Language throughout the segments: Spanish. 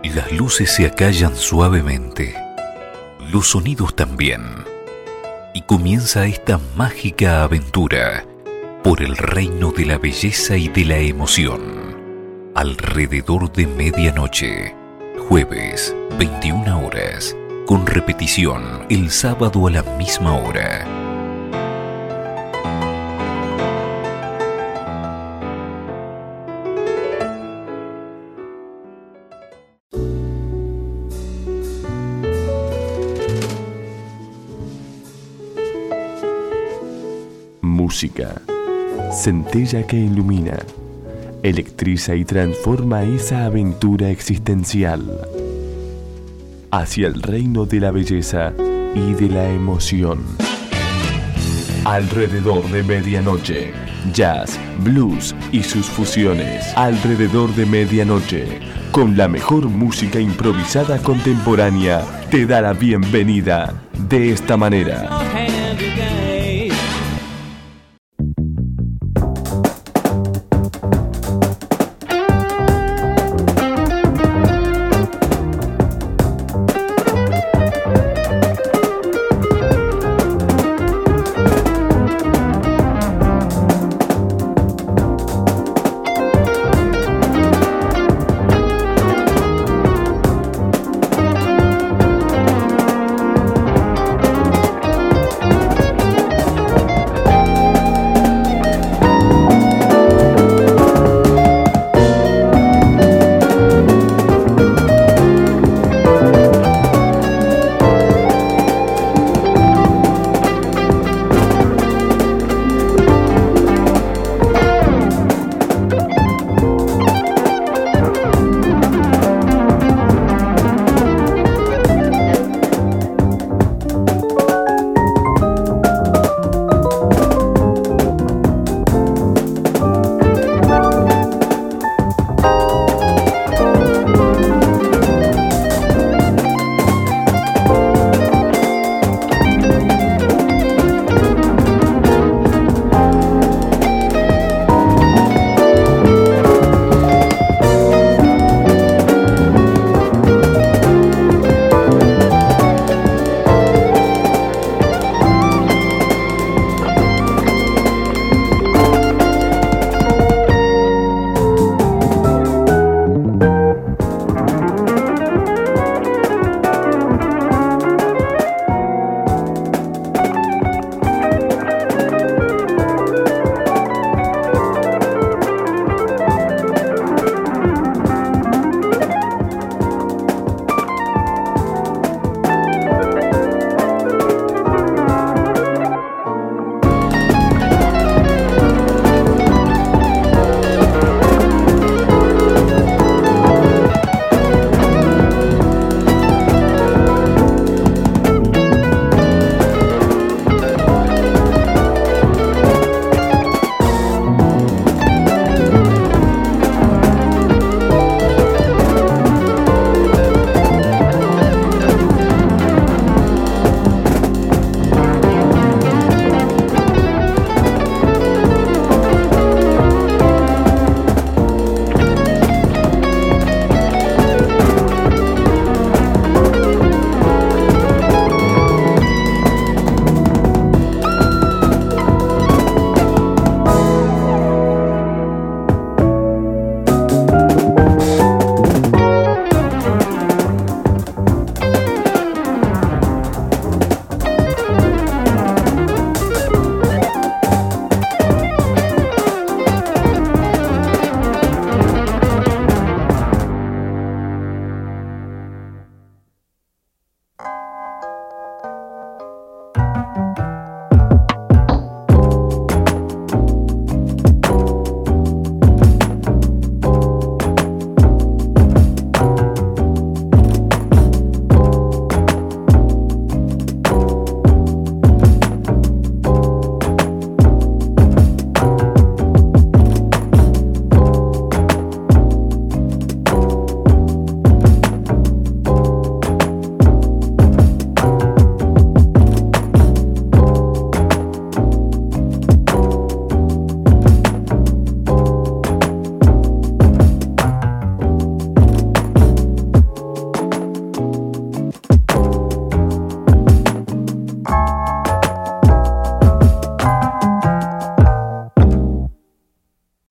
Las luces se acallan suavemente, los sonidos también, y comienza esta mágica aventura por el reino de la belleza y de la emoción. Alrededor de medianoche, jueves, 21 horas, con repetición el sábado a la misma hora. Música, centella que ilumina, electriza y transforma esa aventura existencial hacia el reino de la belleza y de la emoción. Alrededor de medianoche, jazz, blues y sus fusiones. Alrededor de medianoche, con la mejor música improvisada contemporánea, te da la bienvenida de esta manera.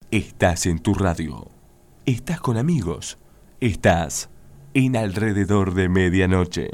Estás en tu radio. Estás con amigos. Estás en Alrededor de Medianoche.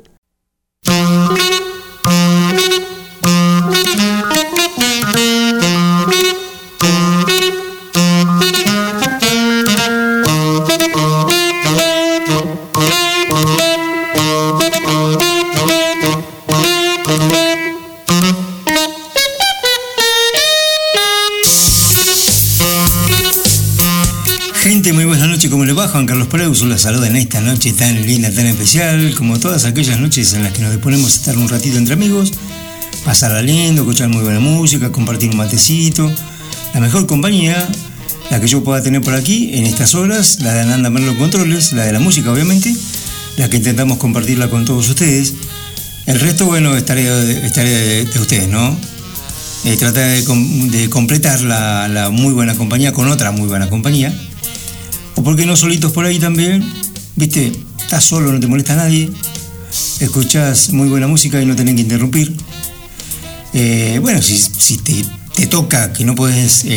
Muy buenas noches, ¿cómo le va? Juan Carlos Preuso la saluda en esta noche tan linda, tan especial, como todas aquellas noches en las que nos disponemos a estar un ratito entre amigos, pasarla lindo, escuchar muy buena música, compartir un matecito. La mejor compañía, la que yo pueda tener por aquí en estas horas, la de Ananda Merlo Controles, la de la música obviamente, la que intentamos compartirla con todos ustedes. El resto, bueno, es tarea de ustedes, ¿no? Tratar de completar la muy buena compañía con otra muy buena compañía. O por qué no solitos por ahí también, viste, estás solo, no te molesta nadie, escuchás muy buena música y no tenés que interrumpir. Bueno, si te toca que no puedes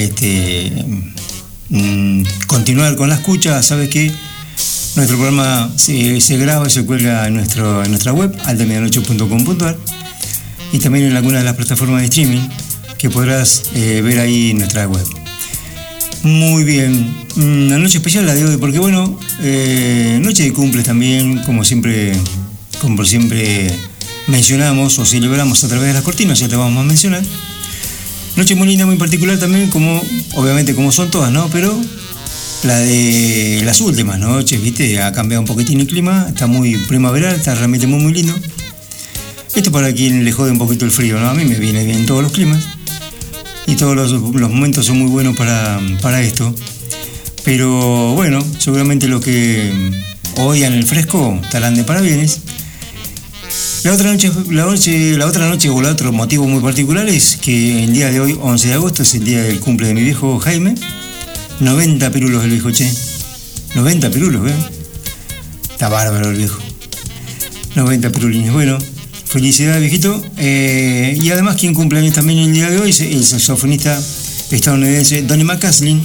continuar con la escucha, sabes que nuestro programa se graba y se cuelga en nuestra web, aldemedianoche.com.ar, y también en alguna de las plataformas de streaming que podrás ver ahí en nuestra web. Muy bien, una noche especial la de hoy, porque bueno, noche de cumple también, como siempre mencionamos o celebramos a través de las cortinas, ya te vamos a mencionar. Noche muy linda, muy particular también, obviamente como son todas, ¿no? Pero la de las últimas noches, viste, ha cambiado un poquitín el clima, está muy primaveral, está realmente muy muy lindo. Esto para quien le jode un poquito el frío, ¿no? A mí me viene bien todos los climas. Y todos los momentos son muy buenos para esto. Pero bueno, seguramente los que odian el fresco estarán de parabienes. La otra noche o el otro motivo muy particular es que el día de hoy, 11 de agosto, es el día del cumple de mi viejo Jaime. 90 pirulos el viejo, che. 90 pirulos, ¿eh? Está bárbaro el viejo. 90 pirulines, bueno. Felicidades, viejito. Y además, quien cumple años también el día de hoy es el saxofonista estadounidense Donny McCaslin.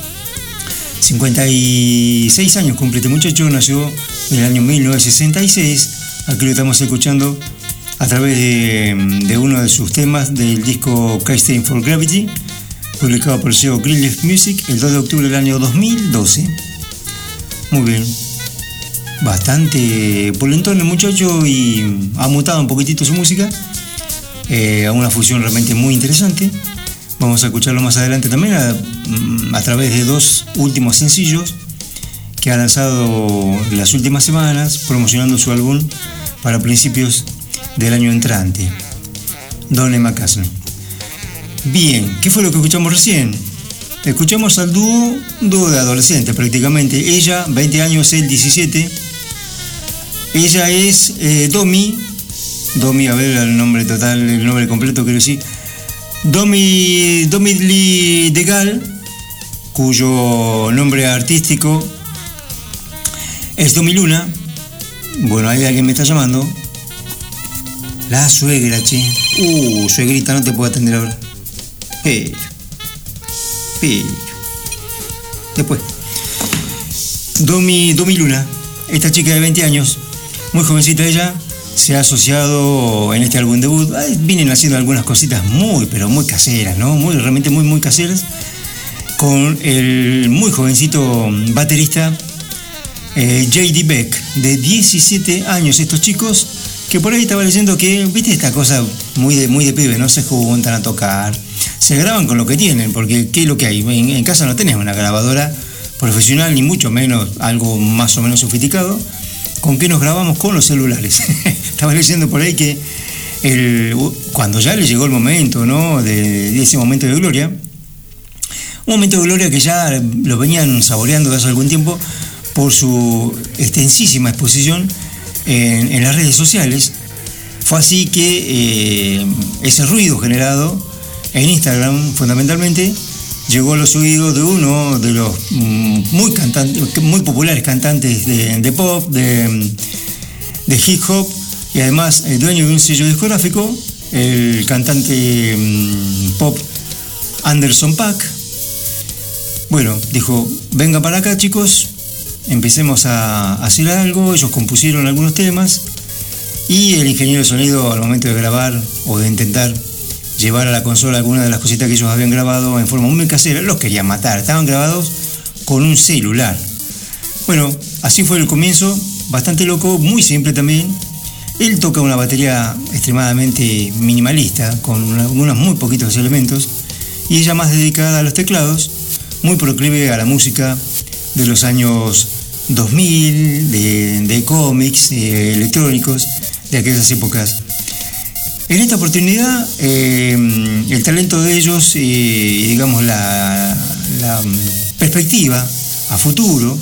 56 años cumple este muchacho, nació en el año 1966. Aquí lo estamos escuchando a través de uno de sus temas del disco Casting for Gravity, publicado por el sello Greenleaf Music el 2 de octubre del año 2012. Muy bien. Bastante polentón el muchacho y ha mutado un poquitito su música a una fusión realmente muy interesante. Vamos a escucharlo más adelante también a través de dos últimos sencillos que ha lanzado en las últimas semanas, promocionando su álbum para principios del año entrante. Donny McCaslin. Bien, ¿qué fue lo que escuchamos recién? Escuchamos al dúo de adolescentes prácticamente. Ella, 20 años, él 17. Ella es Domi, a ver el nombre total, el nombre completo quiero decir. Domi Lee Degal, cuyo nombre artístico es Domi Luna. Bueno, ahí alguien me está llamando. La suegra, che. Suegrita, no te puedo atender ahora. Pero. Después. Domi Luna, esta chica de 20 años, muy jovencita ella, se ha asociado en este álbum debut. Vienen haciendo algunas cositas pero muy caseras, ¿no? Realmente muy caseras, con el muy jovencito baterista J.D. Beck, de 17 años. Estos chicos que por ahí estaba leyendo que, viste, esta cosa muy de pibe, no se juntan a tocar, se graban con lo que tienen, porque ¿qué es lo que hay? En casa no tenés una grabadora profesional, ni mucho menos algo más o menos sofisticado. ¿Con qué nos grabamos? Con los celulares. Estaba leyendo por ahí que cuando ya le llegó el momento, ¿no? de ese momento de gloria, un momento de gloria que ya lo venían saboreando desde hace algún tiempo por su extensísima exposición en las redes sociales. Fue así que ese ruido generado en Instagram, fundamentalmente, llegó a los oídos de uno de los muy populares cantantes de pop, de hip hop, y además el dueño de un sello discográfico, el cantante pop Anderson .Paak. Bueno, dijo, venga para acá chicos, empecemos a hacer algo. Ellos compusieron algunos temas y el ingeniero de sonido, al momento de grabar o de intentar llevar a la consola algunas de las cositas que ellos habían grabado en forma muy casera, los querían matar. Estaban grabados con un celular. Bueno, así fue el comienzo, bastante loco, muy simple también. Él toca una batería extremadamente minimalista, con algunos muy poquitos elementos, y ella más dedicada a los teclados, muy proclive a la música de los años 2000, de cómics, electrónicos, de aquellas épocas. En esta oportunidad, el talento de ellos, digamos la perspectiva a futuro,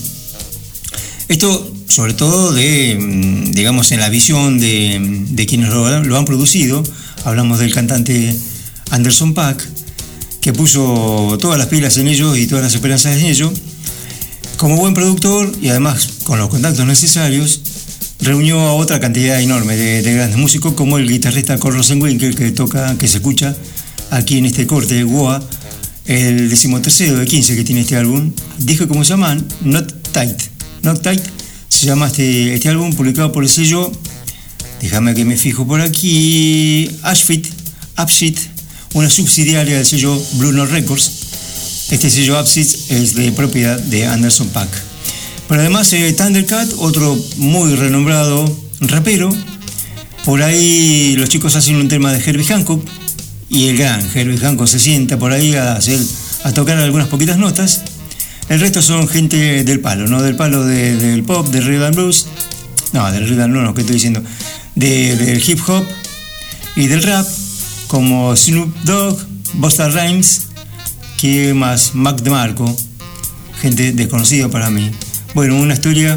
esto sobre todo digamos en la visión de quienes lo han producido. Hablamos del cantante Anderson .Paak, que puso todas las pilas en ello y todas las esperanzas en ello. Como buen productor y además con los contactos necesarios, reunió a otra cantidad enorme de grandes músicos, como el guitarrista Kurt Rosenwinkel, que se escucha aquí en este corte de Woa, el 13º de 15 que tiene este álbum. Dijo cómo se llaman, Not Tight se llama este álbum, publicado por el sello, déjame que me fijo por aquí, Upshit, una subsidiaria del sello Blue Note Records. Este sello Upshit es de propiedad de Anderson .Paak. Pero además Thundercat, otro muy renombrado rapero. Por ahí los chicos hacen un tema de Herbie Hancock y el gran Herbie Hancock se sienta por ahí a tocar algunas poquitas notas. El resto son gente del palo, ¿no? Del palo del pop, del rhythm and blues. No, del rhythm no, ¿qué estoy diciendo? Del hip hop y del rap, como Snoop Dogg, Busta Rhymes, que más Mac DeMarco, gente desconocida para mí. Bueno, una historia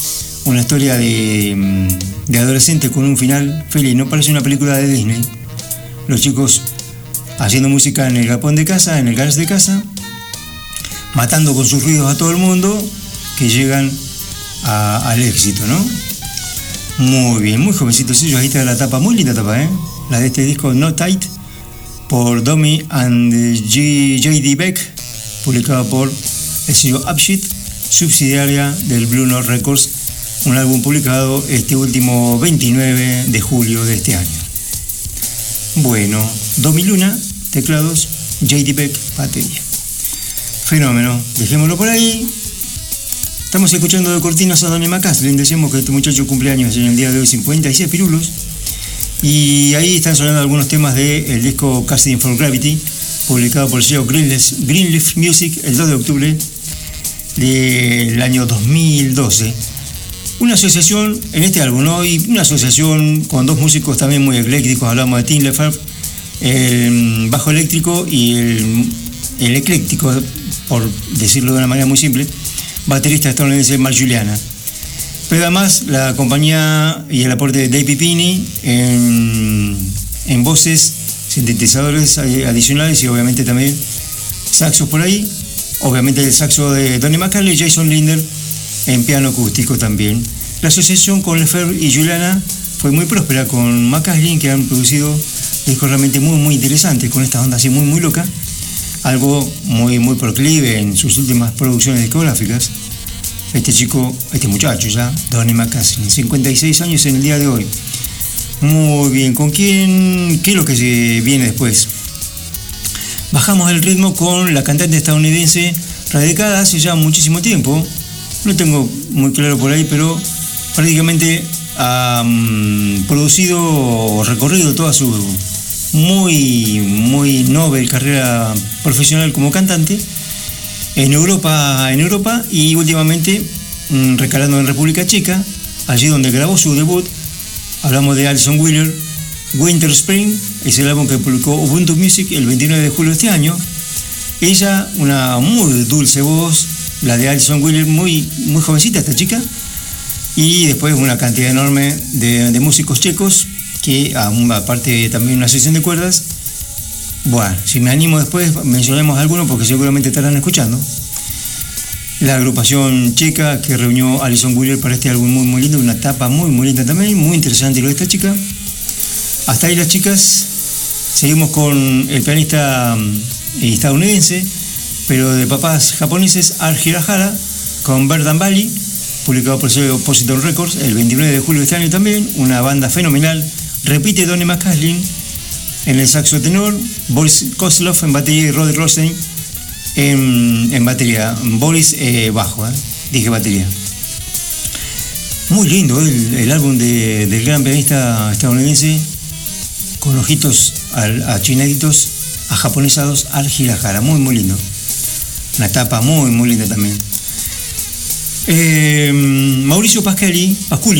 de adolescente con un final feliz. No parece una película de Disney. Los chicos haciendo música en el galpón de casa, en el garage de casa, matando con sus ruidos a todo el mundo, que llegan al éxito, ¿no? Muy bien, muy jovencitos ellos. Ahí está la tapa, muy linda tapa, la de este disco Not Tight, por Domi and J.D. Beck, publicado por el sello Upshit, subsidiaria del Blue Note Records, un álbum publicado este último 29 de julio de este año. Bueno, Domi Luna, teclados, J.D. Beck, batería. Fenómeno, dejémoslo por ahí. Estamos escuchando de cortinas a Donny McCaslin. Decíamos que este muchacho cumpleaños en el día de hoy, 56 pirulos. Y ahí están sonando algunos temas del disco Casting for Gravity, publicado por el sello Greenleaf Music el 2 de octubre del año 2012. Una asociación en este álbum, ¿no? Y una asociación con dos músicos también muy eclécticos. Hablamos de Tim Lefebvre, el bajo eléctrico, y el ecléctico, por decirlo de una manera muy simple, baterista estadounidense Mark Juliana. Pero además la compañía y el aporte de Dave Pipini en voces, sintetizadores adicionales y obviamente también saxos por ahí. Obviamente el saxo de Donny McCaslin y Jason Linder en piano acústico también. La asociación con Lefebvre y Juliana fue muy próspera con McCaslin, que han producido discos realmente muy muy interesantes con esta onda así muy muy loca. Algo muy muy proclive en sus últimas producciones discográficas. Este muchacho ya, Donny McCaslin, 56 años en el día de hoy. Muy bien, ¿con quién? ¿Qué es lo que se viene después? Bajamos el ritmo con la cantante estadounidense radicada hace ya muchísimo tiempo. No tengo muy claro por ahí, pero prácticamente ha producido o recorrido toda su muy muy noble carrera profesional como cantante en Europa y últimamente recalando en República Checa, allí donde grabó su debut. Hablamos de Alison Wheeler. Winter Spring es el álbum que publicó Ubuntu Music el 29 de julio de este año. Ella, una muy dulce voz, la de Alison Wheeler, muy muy jovencita esta chica, y después una cantidad enorme de músicos checos, que aparte también una sesión de cuerdas. Bueno, si me animo después mencionemos algunos porque seguramente estarán escuchando. La agrupación checa que reunió a Alison Wheeler para este álbum muy muy lindo, una tapa muy muy linda también, muy interesante lo de esta chica. Hasta ahí las chicas. Seguimos con el pianista estadounidense pero de papás japoneses, Art Hirahara, con Bird and Valley, publicado por sello Oppositon Records el 29 de julio de este año también, una banda fenomenal. Repite Donny McCaslin en el saxo tenor, Boris Kozlov en batería y Roddy Rosen en batería. Boris bajo, dije batería. Muy lindo el álbum del gran pianista estadounidense, con ojitos achinaditos, a japonesados, Art Hirahara. Muy, muy lindo. Una tapa muy, muy linda también. Mauricio Pasculi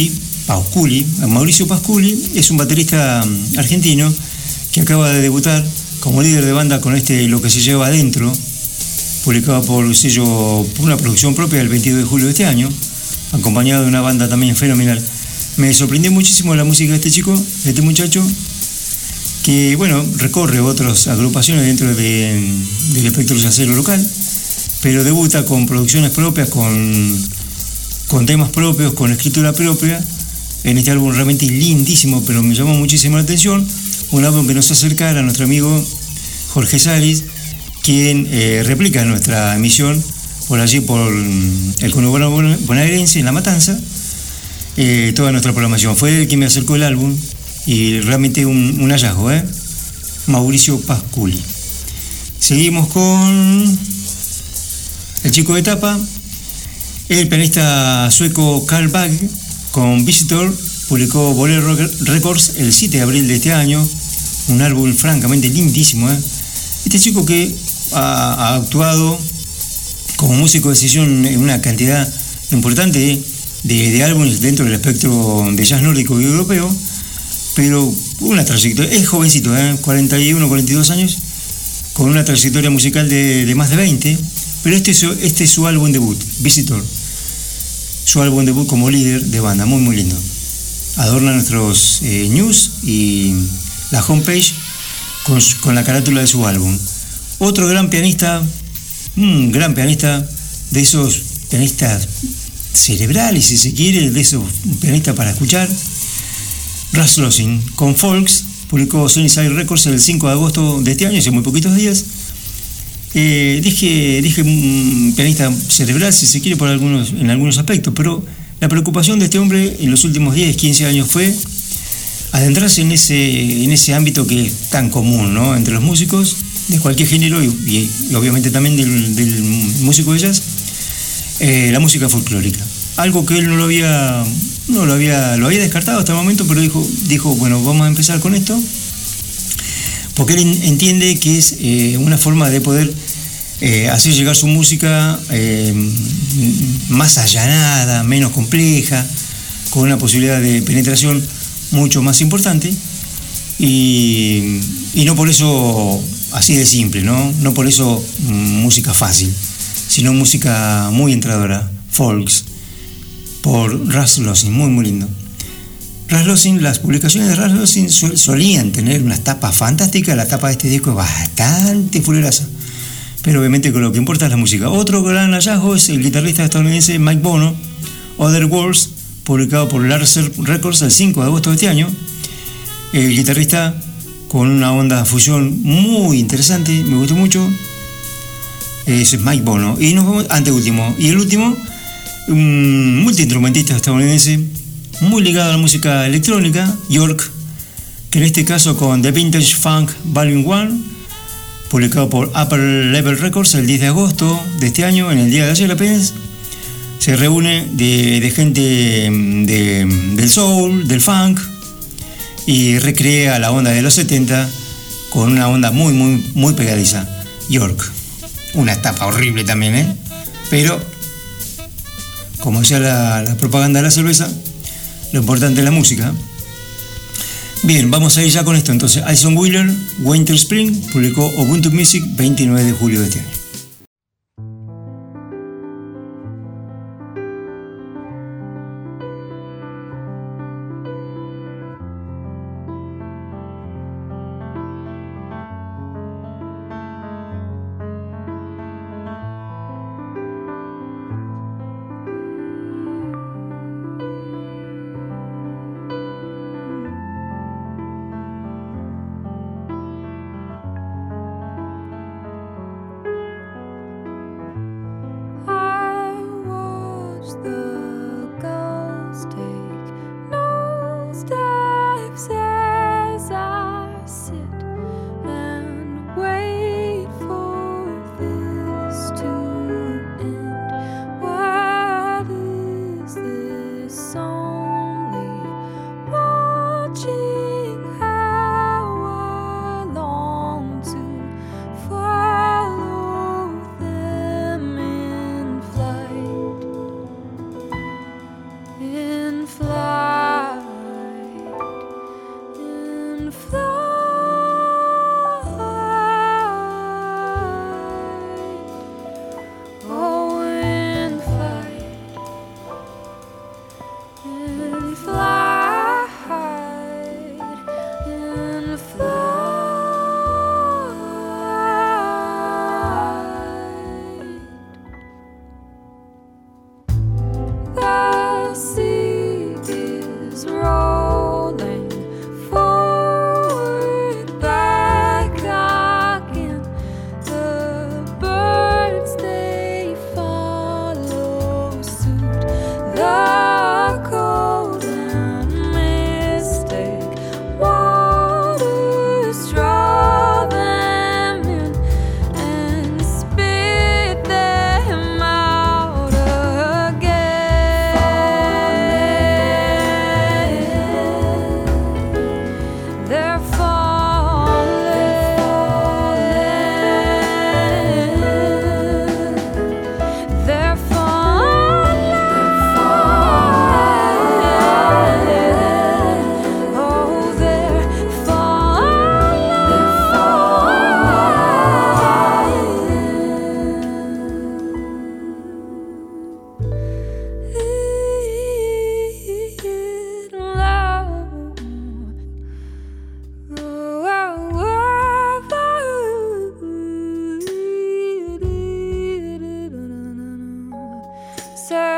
es un baterista argentino que acaba de debutar como líder de banda con Lo que se lleva adentro, publicado por el sello, por una producción propia el 22 de julio de este año, acompañado de una banda también fenomenal. Me sorprendió muchísimo la música de este chico, de este muchacho, que bueno, recorre otras agrupaciones dentro del espectro jazzero local, pero debuta con producciones propias, con temas propios, con escritura propia, en este álbum realmente lindísimo, pero me llamó muchísimo la atención. Un álbum que nos acerca a nuestro amigo Jorge Saris, quien replica nuestra emisión por allí, por el conurbano bonaerense, en La Matanza, toda nuestra programación. Fue él quien me acercó el álbum y realmente un hallazgo, Mauricio Pasculi. Seguimos con el chico de tapa, el pianista sueco Carl Bagg, con Visitor, publicó Bolero Records el 7 de abril de este año, un álbum francamente lindísimo. Este chico que ha actuado como músico de sesión en una cantidad importante de álbumes dentro del espectro de jazz nórdico y europeo, pero una trayectoria, es jovencito, 41, 42 años, con una trayectoria musical de más de 20, pero este es su álbum debut, Visitor, su álbum debut como líder de banda, muy muy lindo. Adorna nuestros news y la homepage con la carátula de su álbum. Otro gran pianista, un gran pianista, de esos pianistas cerebrales, si se quiere, de esos pianistas para escuchar, Russ Losin, con Folks, publicó Sunnyside Records el 5 de agosto de este año, hace muy poquitos días. Dije un pianista cerebral, si se quiere, en algunos aspectos, pero la preocupación de este hombre en los últimos 10, 15 años fue adentrarse en ese ámbito que es tan común, ¿no?, entre los músicos de cualquier género y obviamente también del músico de jazz, la música folclórica. Algo que él lo había descartado hasta el momento, pero dijo, bueno, vamos a empezar con esto, porque él entiende que es una forma de poder hacer llegar su música más allanada, menos compleja, con una posibilidad de penetración mucho más importante, y no por eso así de simple, no por eso música fácil, sino música muy entradora, Folks, por Russ Losin, muy muy lindo. Russ Losin, las publicaciones de Russ Losin solían tener unas tapas fantásticas. La tapa de este disco es bastante fuleraza, pero obviamente con lo que importa es la música. Otro gran hallazgo es el guitarrista estadounidense Mike Bono, Other Worlds, publicado por Larser Records el 5 de agosto de este año. El guitarrista con una onda fusión muy interesante, me gustó mucho, es Mike Bono. Y nos vamos anteúltimo. Y el último, un multiinstrumentista estadounidense muy ligado a la música electrónica, York, que en este caso con The Vintage Funk Volume 1, publicado por Upper Level Records el 10 de agosto de este año, en el día de ayer apenas, se reúne de gente del soul, del funk, y recrea la onda de los 70 con una onda muy, muy, muy pegadiza. York, una etapa horrible también, pero como decía la propaganda de la cerveza, lo importante es la música. Bien, vamos a ir ya con esto. Entonces, Alison Wheeler, Winter Spring, publicó Ubuntu Music 29 de julio de este año.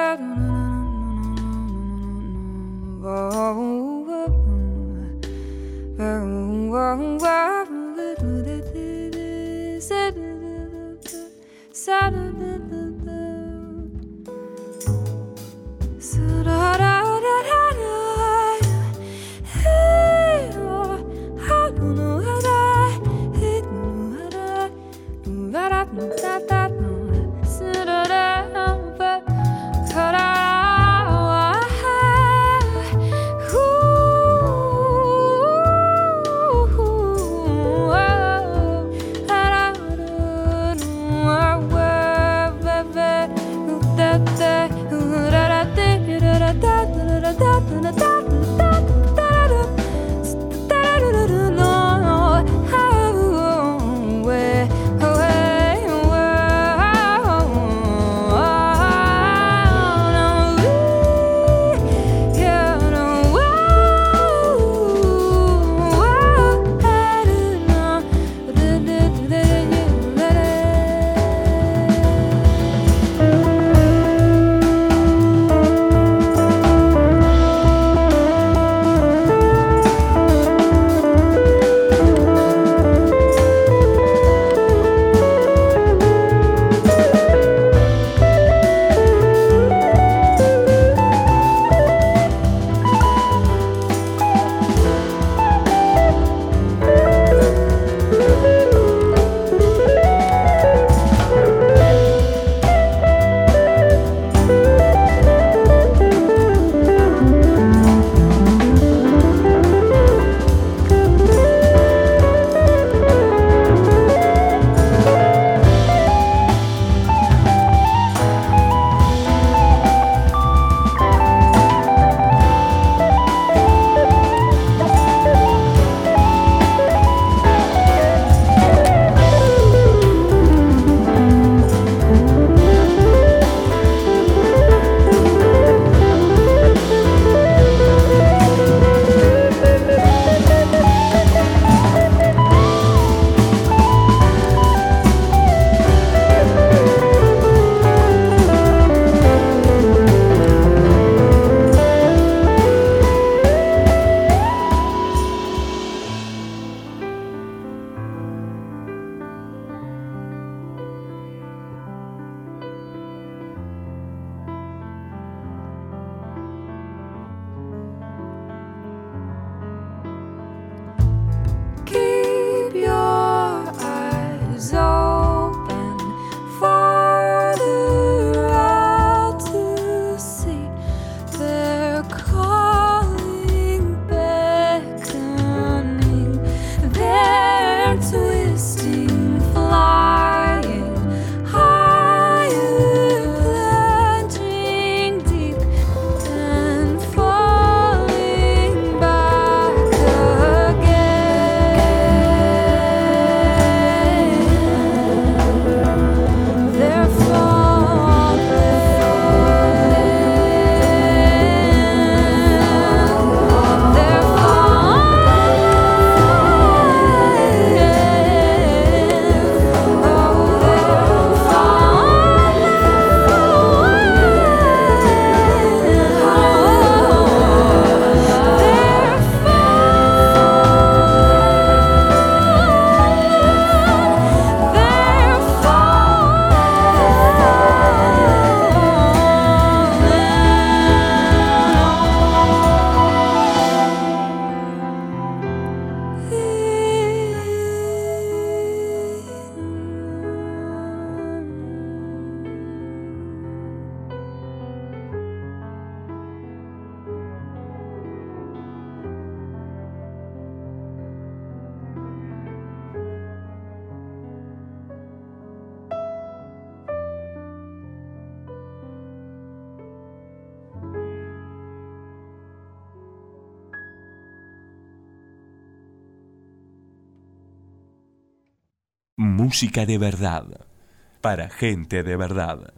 Música de verdad, para gente de verdad,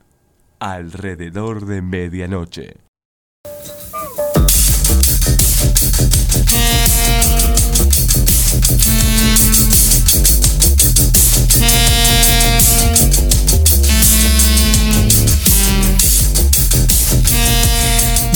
alrededor de medianoche.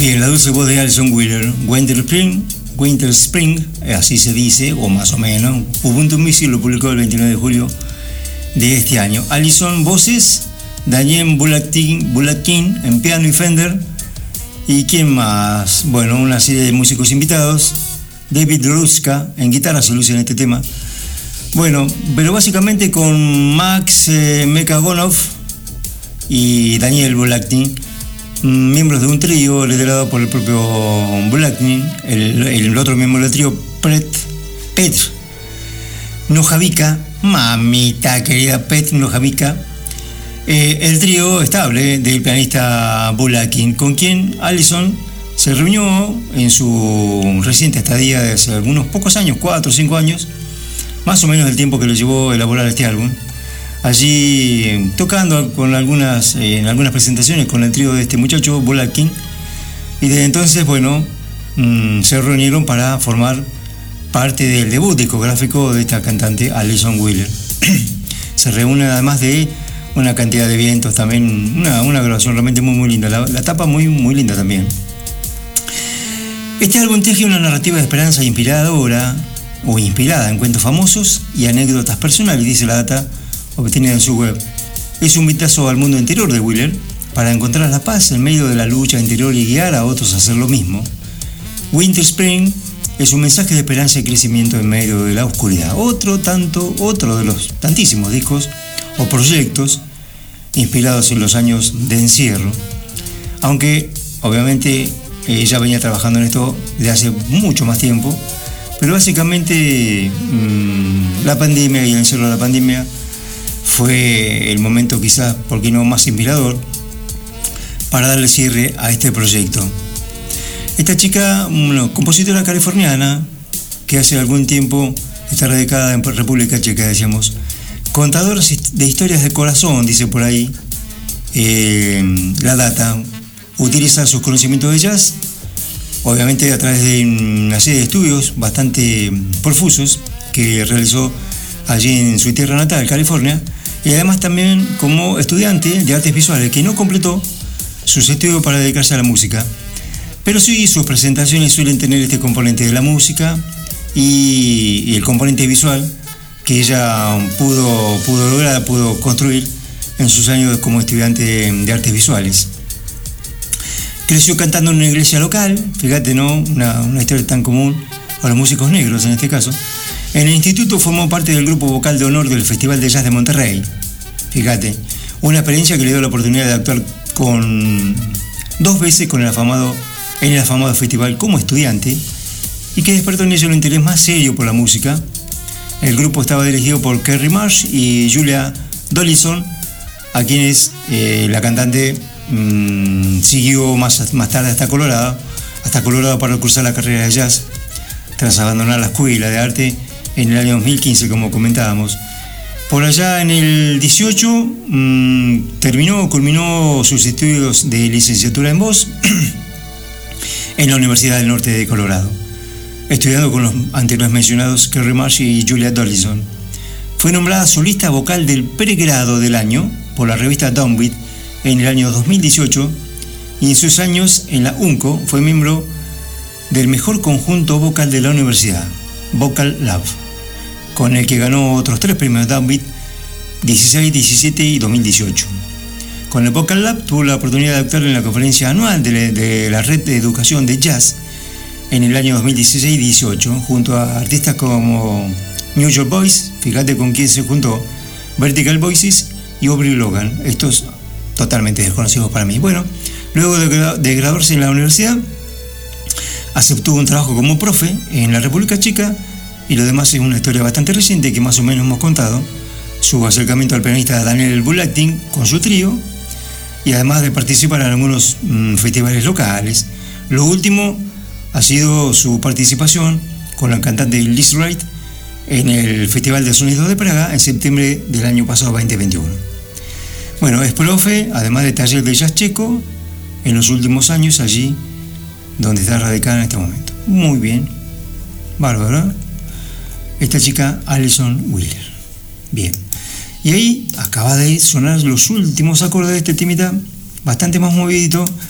Bien, la dulce voz de Alison Wheeler, Winter Spring, así se dice, o más o menos. Ubuntu Music lo publicó el 29 de julio de este año. Alison, voces, Daniel Bulakin en piano y Fender. ¿Y quién más? Bueno, una serie de músicos invitados. David Ruska en guitarra se luce en este tema. Bueno, pero básicamente con Max Mekagonov y Daniel Bulakin, miembros de un trío liderado por el propio Bulakin, el otro miembro del trío, Petr Nojavica, mamita querida Petr Nojavica, el trío estable del pianista Bulakin, con quien Alison se reunió en su reciente estadía de hace algunos pocos años, 4 o 5 años, más o menos el tiempo que le llevó a elaborar este álbum. Allí tocando en algunas presentaciones con el trío de este muchacho Bulakin, y desde entonces, bueno, se reunieron para formar parte del debut discográfico de esta cantante Alison Wheeler. Se reúnen además de una cantidad de eventos también, una grabación realmente muy linda, la tapa muy linda también. Este álbum teje una narrativa de esperanza inspirada en cuentos famosos y anécdotas personales, dice la data obtenida en su web. Es un vistazo al mundo interior de Wheeler para encontrar la paz en medio de la lucha interior y guiar a otros a hacer lo mismo. Winter Spring es un mensaje de esperanza y crecimiento en medio de la oscuridad. Otro de los tantísimos discos o proyectos inspirados en los años de encierro. Aunque obviamente ella venía trabajando en esto desde hace mucho más tiempo, pero básicamente la pandemia y el encierro de la pandemia fue el momento quizás, ¿por qué no?, más inspirador para darle cierre a este proyecto. Esta chica, una compositora californiana que hace algún tiempo está radicada en República Checa, decíamos, contadora de historias de corazón, dice por ahí la data, utiliza sus conocimientos de jazz, obviamente a través de una serie de estudios bastante profusos que realizó allí en su tierra natal, California, y además también como estudiante de artes visuales, que no completó sus estudios para dedicarse a la música, pero sí sus presentaciones suelen tener este componente de la música y el componente visual que ella pudo construir en sus años como estudiante de artes visuales. Creció cantando en una iglesia local, fíjate, ¿no? Una historia tan común a los músicos negros en este caso. En el instituto formó parte del grupo vocal de honor del Festival de Jazz de Monterrey. Fíjate, una experiencia que le dio la oportunidad de actuar 2 veces en el afamado festival como estudiante y que despertó en ella un interés más serio por la música. El grupo estaba dirigido por Kerry Marsh y Julia Dollison, a quienes la cantante siguió más tarde hasta Colorado para cursar la carrera de jazz, tras abandonar la escuela de arte en el año 2015, como comentábamos. Por allá en el 18 culminó sus estudios de licenciatura en voz en la Universidad del Norte de Colorado, estudiando con los anteriores mencionados Kerry Marsh y Julia Dollison. Fue nombrada solista vocal del pregrado del año por la revista Downbeat en el año 2018, y en sus años en la UNCO fue miembro del mejor conjunto vocal de la universidad, Vocal Lab, con el que ganó otros 3 premios Downbeat, 16, 17 y 2018. Con el Vocal Lab tuvo la oportunidad de actuar en la conferencia anual de la Red de Educación de Jazz en el año 2016 y 18, junto a artistas como New York Boys, fíjate con quién se juntó, Vertical Voices y Aubrey Logan, estos totalmente desconocidos para mí. Bueno, luego de graduarse en la universidad, aceptó un trabajo como profe en la República Checa, y lo demás es una historia bastante reciente que más o menos hemos contado, su acercamiento al pianista Daniel Bulakin con su trío, y además de participar en algunos festivales locales. Lo último ha sido su participación con la cantante Liz Wright en el Festival de Sonidos de Praga en septiembre del año pasado 2021. Bueno, es profe, además de taller de jazz checo, en los últimos años allí donde está radicada en este momento. Muy bien, bárbaro. Esta chica, Alison Wheeler. Bien, y ahí acaba de sonar los últimos acordes de este temita, bastante más movidito,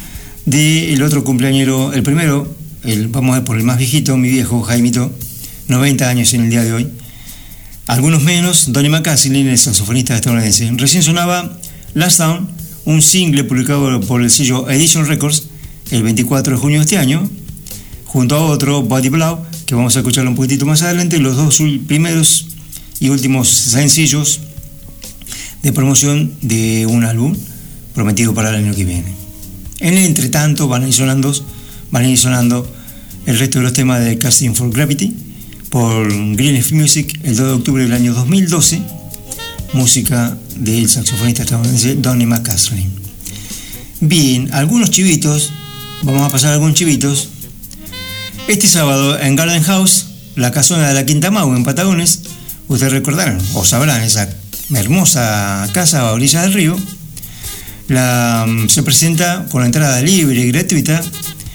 del otro cumpleañero, el primero, vamos a ver por el más viejito, mi viejo Jaimito, 90 años en el día de hoy. Algunos menos, Donny McCaslin, el saxofonista estadounidense. Recién sonaba Last Down, un single publicado por el sello Edition Records el 24 de junio de este año, junto a otro, Body Blow, que vamos a escucharlo un poquitito más adelante, los dos primeros y últimos sencillos de promoción de un álbum prometido para el año que viene. En el entretanto van a ir sonando el resto de los temas de Casting for Gravity por Greenleaf Music el 2 de octubre del año 2012, música del saxofonista estadounidense Donny McCaslin. Bien, algunos chivitos, vamos a pasar algunos chivitos. Este sábado en Garden House, la casona de la Quinta Mau en Patagones, ustedes recordarán o sabrán esa hermosa casa a orillas del río, se presenta con la entrada libre y gratuita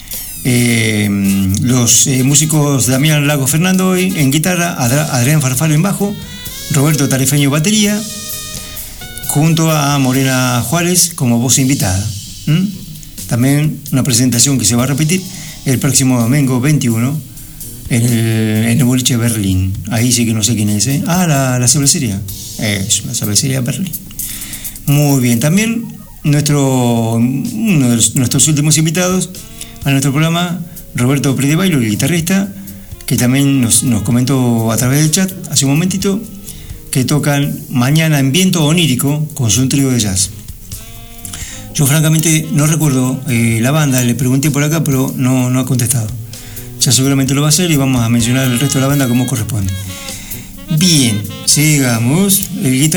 los músicos Damián Lago Fernando en guitarra, Adrián Farfalo en bajo, Roberto Tarifeño batería, junto a Morena Juárez como voz invitada. También una presentación que se va a repetir el próximo domingo 21 en el boliche Berlín. Ahí sí que no sé quién es, ¿eh? La cervecería. Es la cervecería Berlín. Muy bien, también uno de nuestros últimos invitados a nuestro programa, Roberto Pridebailo, el guitarrista, que también nos comentó a través del chat hace un momentito que tocan mañana en Viento Onírico con su trío de jazz. Yo francamente no recuerdo la banda, le pregunté por acá, pero no ha contestado. Ya seguramente lo va a hacer y vamos a mencionar el resto de la banda como corresponde. Bien, sigamos.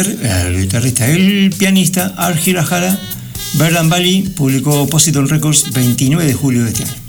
El pianista Art Hirahara, Berdan Valley, publicó Positron Records 29 de julio de este año.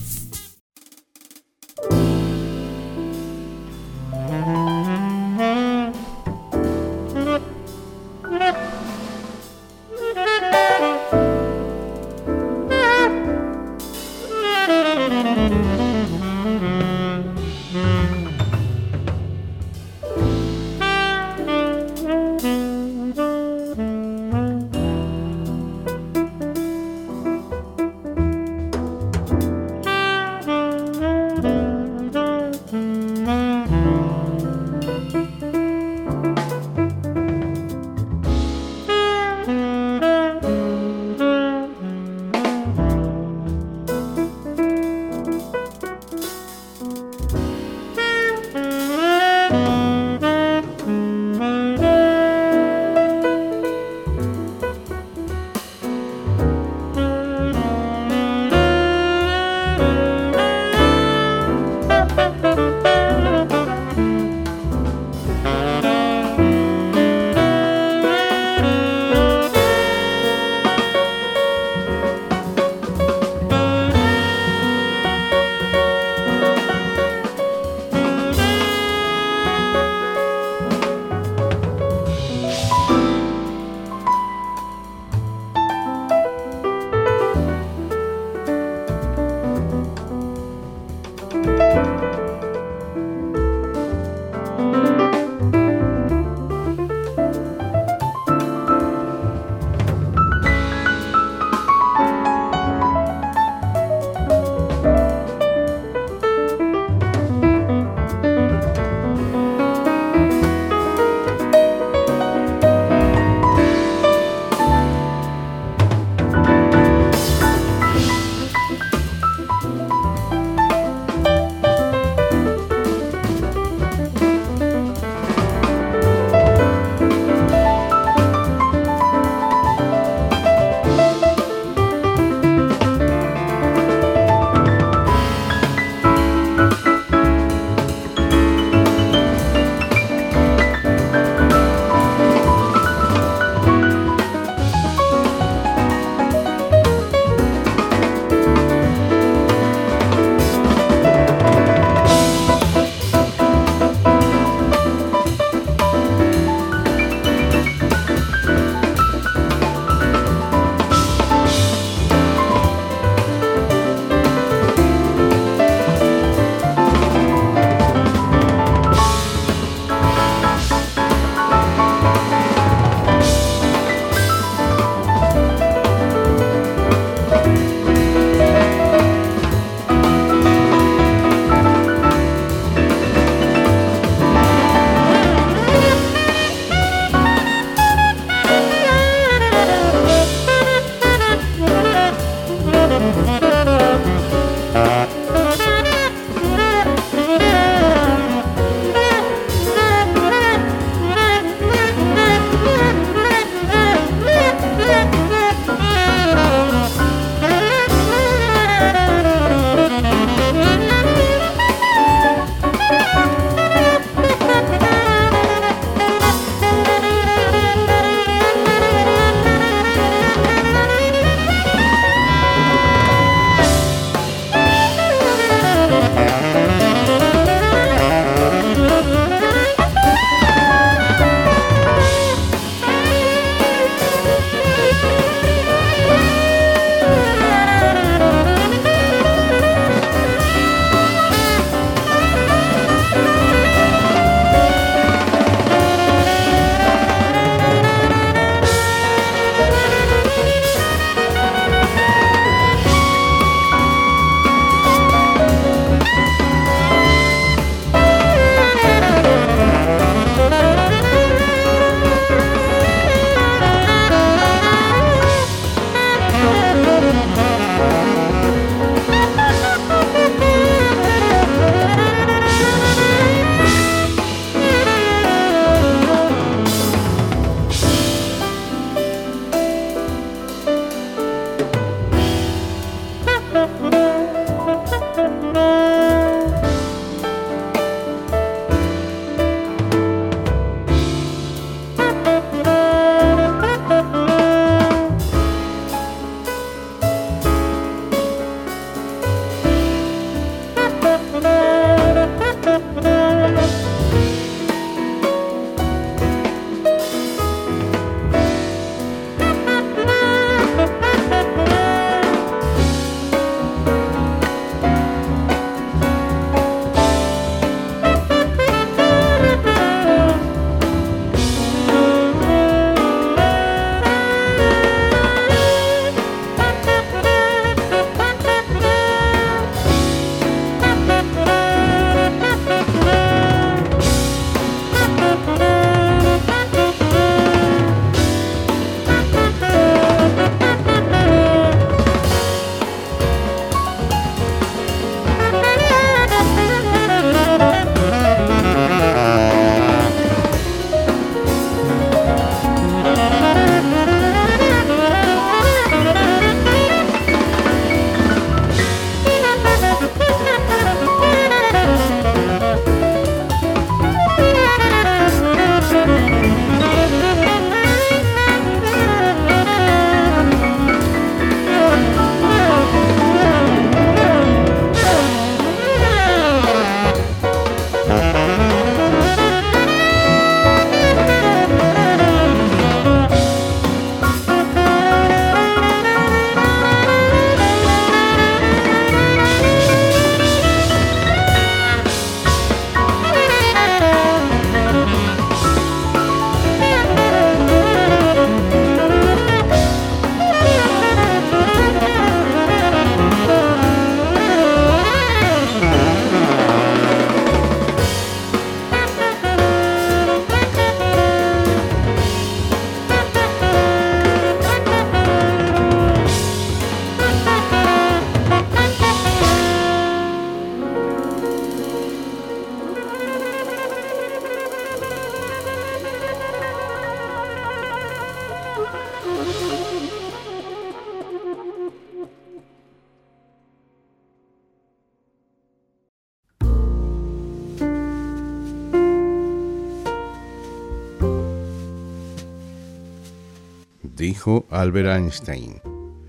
Dijo Albert Einstein: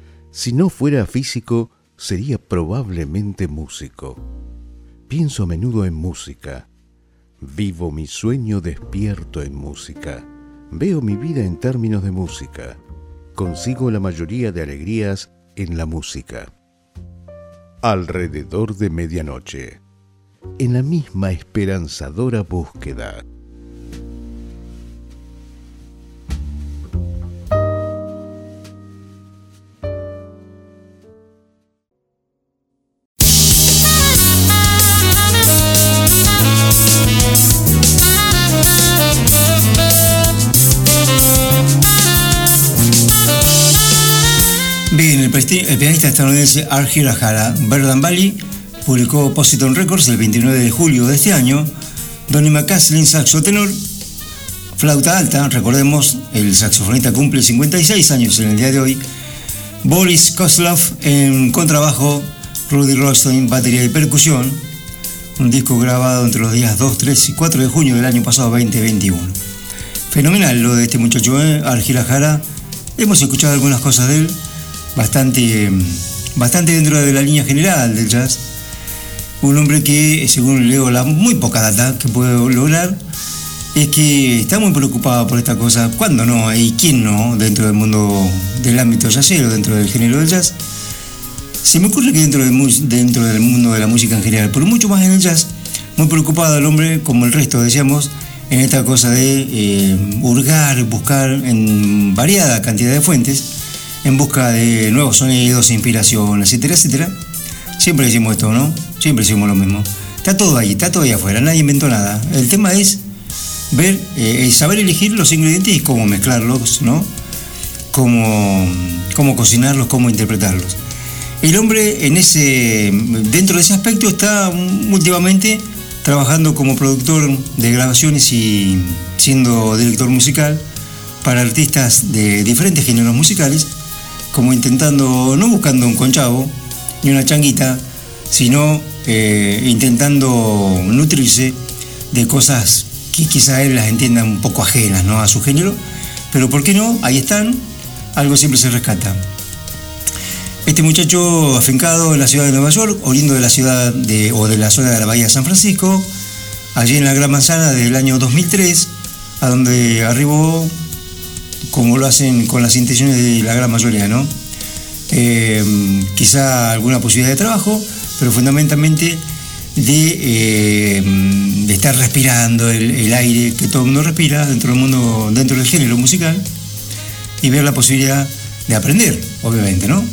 si no fuera físico, sería probablemente músico. Pienso a menudo en música. Vivo mi sueño despierto en música. Veo mi vida en términos de música. Consigo la mayoría de alegrías en la música. Alrededor de medianoche. En la misma esperanzadora búsqueda. el pianista estadounidense Art Hirahara. Verdant Valley publicó Positron Records el 29 de julio de este año. Donny McCaslin, saxo tenor. Flauta alta, recordemos, el saxofonista cumple 56 años en el día de hoy. Boris Kozlov en contrabajo. Rudy Royston, batería y percusión. Un disco grabado entre los días 2, 3 y 4 de junio del año pasado, 2021. Fenomenal lo de este muchacho, Art Hirahara. Hemos escuchado algunas cosas de él, bastante dentro de la línea general del jazz. Un hombre que, según leo la muy poca data que puedo lograr, es que está muy preocupado por esta cosa. ¿Cuándo no? ¿Y quién no? Dentro del mundo del ámbito jazzero, dentro del género del jazz. Se me ocurre que dentro del mundo de la música en general, pero mucho más en el jazz, muy preocupado el hombre, como el resto, decíamos, en esta cosa de hurgar, buscar en variada cantidad de fuentes, en busca de nuevos sonidos, inspiración, etcétera, etcétera. Siempre decimos esto, ¿no? Siempre decimos lo mismo. Está todo ahí afuera, nadie inventó nada. El tema es ver, saber elegir los ingredientes y cómo mezclarlos, ¿no? Cómo cocinarlos, cómo interpretarlos. El hombre dentro de ese aspecto está últimamente trabajando como productor de grabaciones y siendo director musical para artistas de diferentes géneros musicales, como intentando, no buscando un conchavo ni una changuita, sino intentando nutrirse de cosas que quizá él las entienda un poco ajenas, ¿no?, a su género, pero ¿por qué no? Ahí están, algo siempre se rescata. Este muchacho afincado en la ciudad de Nueva York, oriundo de la ciudad de la zona de la Bahía de San Francisco, allí en la Gran Manzana del año 2003, a donde arribó, como lo hacen con las intenciones de la gran mayoría, ¿no? Quizá alguna posibilidad de trabajo, pero fundamentalmente de estar respirando el aire que todo el mundo respira dentro del género musical, y ver la posibilidad de aprender, obviamente, ¿no?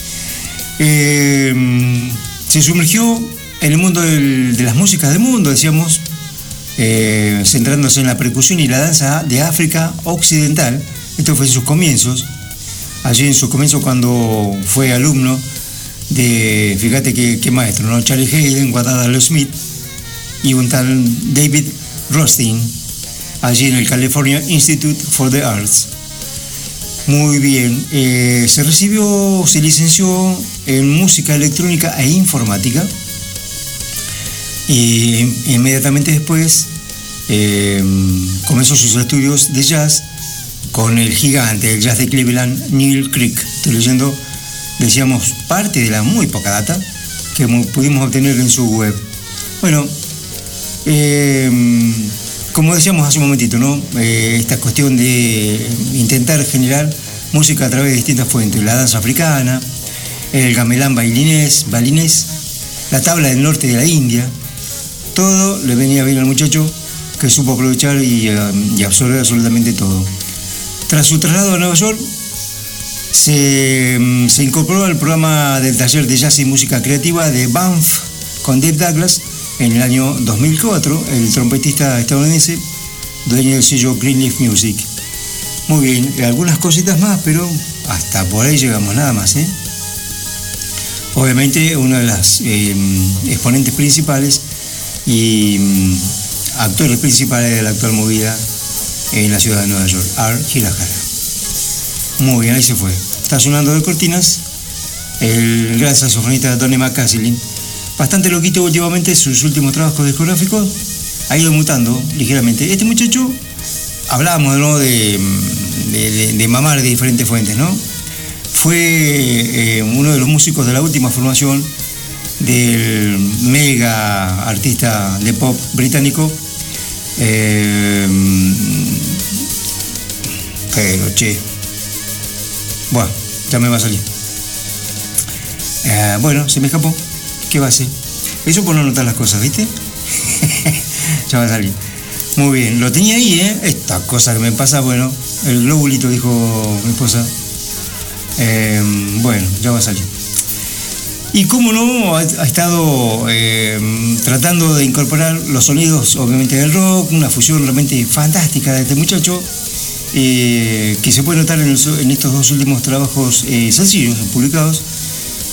Se sumergió en el mundo de las músicas del mundo, decíamos, centrándose en la percusión y la danza de África Occidental. Esto fue en sus comienzos. Allí en sus comienzos, cuando fue alumno de, fíjate qué maestro, ¿no?, Charlie Haydn, Guadalajara Smith y un tal David Rothstein, allí en el California Institute for the Arts. Muy bien, se licenció en música electrónica e informática, y inmediatamente después comenzó sus estudios de jazz con el gigante del jazz de Cleveland, Neil Creek. Estoy leyendo, decíamos, parte de la muy poca data que pudimos obtener en su web. Bueno, como decíamos hace un momentito, ¿no? Esta cuestión de intentar generar música a través de distintas fuentes, la danza africana, el gamelán balinés, la tabla del norte de la India, todo le venía bien al muchacho, que supo aprovechar y absorber absolutamente todo. Tras su traslado a Nueva York, se incorporó al programa del taller de jazz y música creativa de Banff con Dave Douglas en el año 2004, el trompetista estadounidense, dueño del sello Greenleaf Music. Muy bien, algunas cositas más, pero hasta por ahí llegamos, nada más, ¿eh? Obviamente, una de las exponentes principales y actores principales de la actual movida en la ciudad de Nueva York, Art Hirahara. Muy bien, ahí se fue. Está sonando de cortinas el gran saxofonista Donny McCaslin. Bastante loquito últimamente sus últimos trabajos discográficos. Ha ido mutando ligeramente. Este muchacho, hablábamos, ¿no?, de mamar de diferentes fuentes, ¿no? Fue uno de los músicos de la última formación del mega artista de pop británico, pero bueno, ya me va a salir. Bueno, se me escapó. ¿Qué va a hacer? Eso por no notar las cosas, ¿viste? Ya va a salir. Muy bien, lo tenía ahí, ¿eh? Esta cosa que me pasa, bueno, el globulito, dijo mi esposa. Bueno, ya va a salir. Y cómo no, ha estado tratando de incorporar los sonidos, obviamente, del rock, una fusión realmente fantástica de este muchacho, que se puede notar en estos dos últimos trabajos sencillos publicados,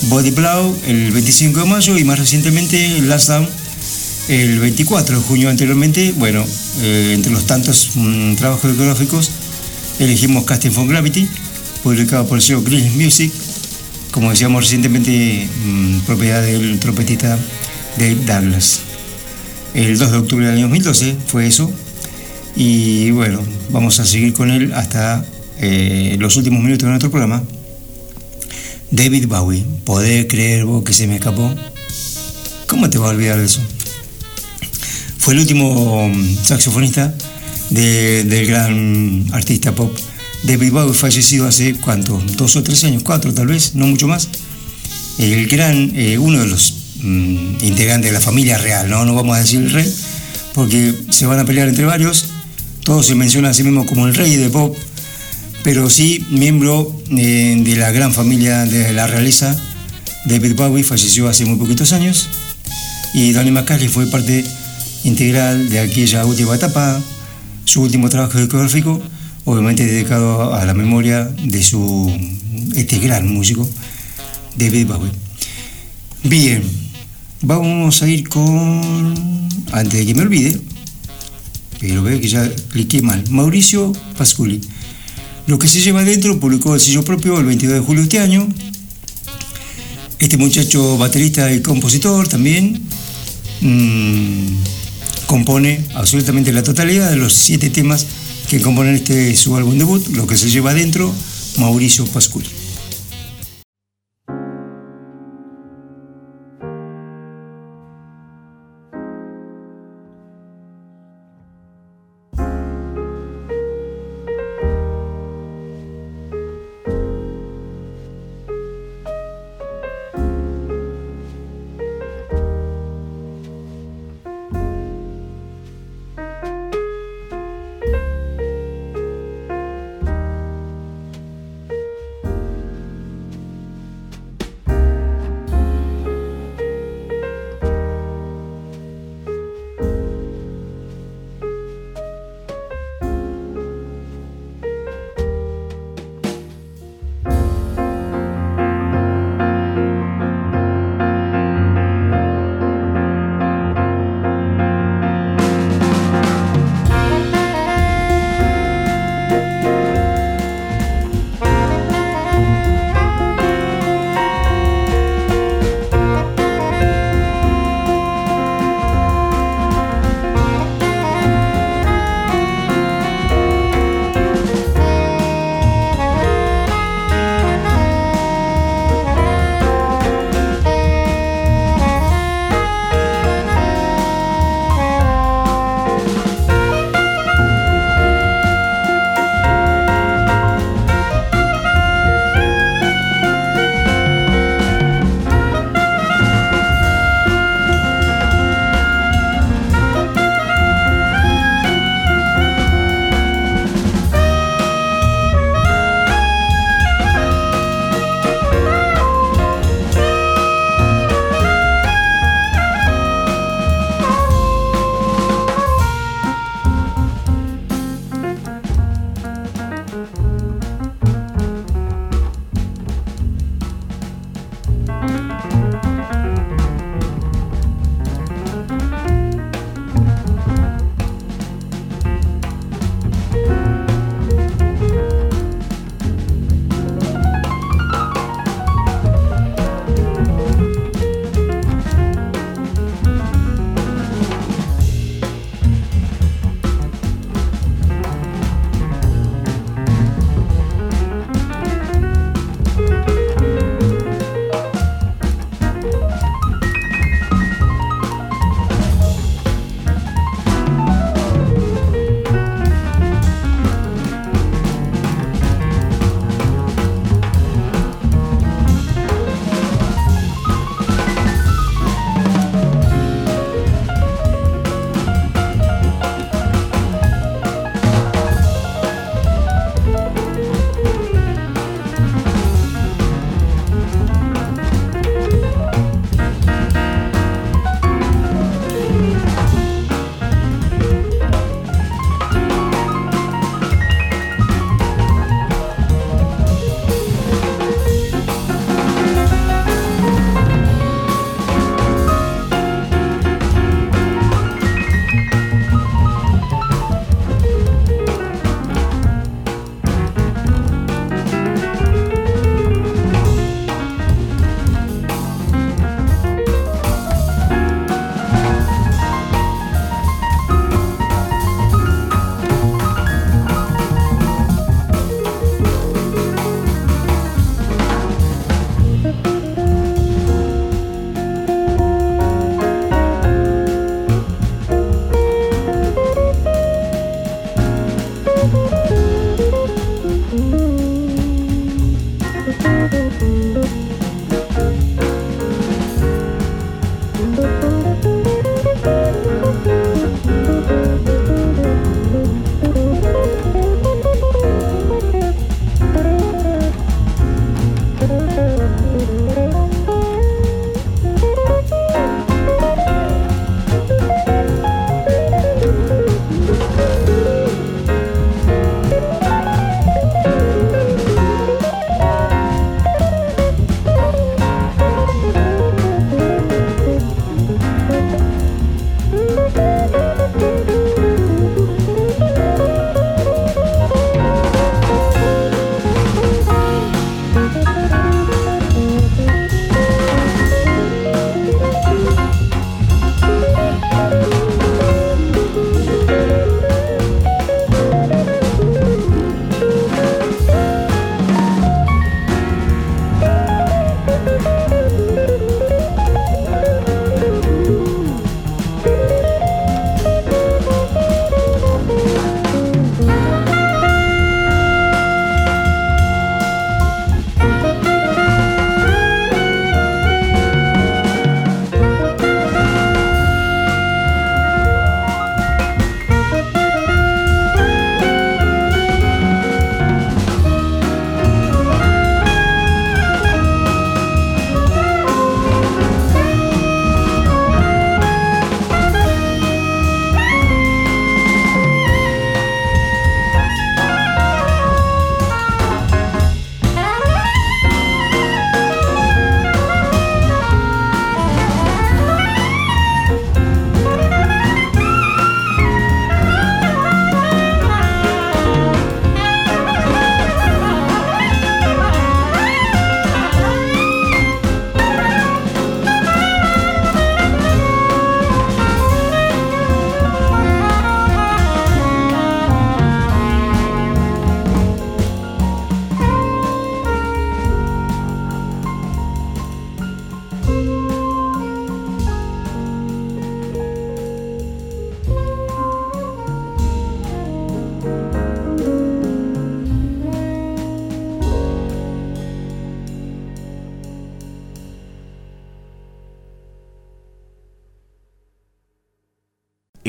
Body Blow el 25 de mayo y más recientemente Last Down el 24 de junio. Anteriormente, bueno, entre los tantos trabajos discográficos elegimos Casting for Gravity, publicado por el sello Green Music, como decíamos recientemente, propiedad del trompetista Dave Douglas. El 2 de octubre del año 2012 fue eso, y bueno, vamos a seguir con él hasta los últimos minutos de nuestro programa. David Bowie, ¿podés creer vos que se me escapó? ¿Cómo te vas a olvidar de eso? Fue el último saxofonista del gran artista pop David Bowie, fallecido hace, ¿cuánto? 2 o 3 años, 4 tal vez, no mucho más. El gran, uno de los integrantes de la familia real, no vamos a decir el rey, porque se van a pelear entre varios. Todos se mencionan a sí mismos como el rey de pop, pero sí miembro de la gran familia de la realeza. David Bowie falleció hace muy poquitos años y Donny McCasley fue parte integral de aquella última etapa, su último trabajo discográfico, obviamente dedicado a la memoria de este gran músico, David Bowie. Bien, vamos a ir con, antes de que me olvide, pero veo que ya cliqué mal, Mauricio Pasculi. Lo que se lleva adentro publicó el sello propio el 22 de julio de este año. Este muchacho baterista y compositor también compone absolutamente la totalidad de los 7 temas que componen su álbum debut, Lo que se lleva adentro, Mauricio Pasculi.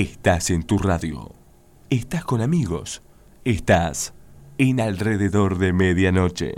Estás en tu radio. Estás con amigos. Estás en Alrededor de Medianoche.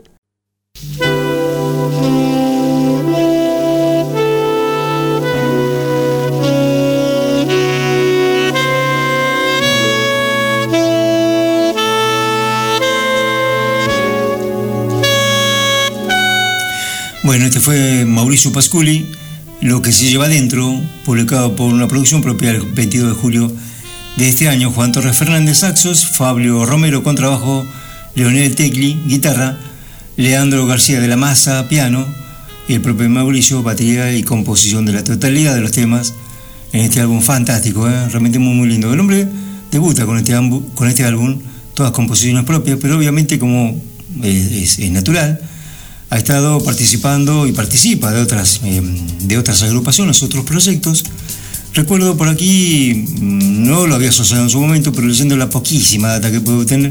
Bueno, este fue Mauricio Pasculi, Lo que se lleva adentro, publicado por una producción propia el 22 de julio de este año. Juan Torres Fernández, saxos, Fabio Romero, contrabajo, Leonel Tecli, guitarra, Leandro García de la Maza, piano, y el propio Mauricio, batería y composición de la totalidad de los temas en este álbum fantástico, realmente muy muy lindo. El hombre debuta con este álbum, todas composiciones propias, pero obviamente como es natural, ha estado participando y participa de otras agrupaciones, otros proyectos. Recuerdo por aquí, no lo había asociado en su momento, pero leyendo la poquísima data que puedo tener,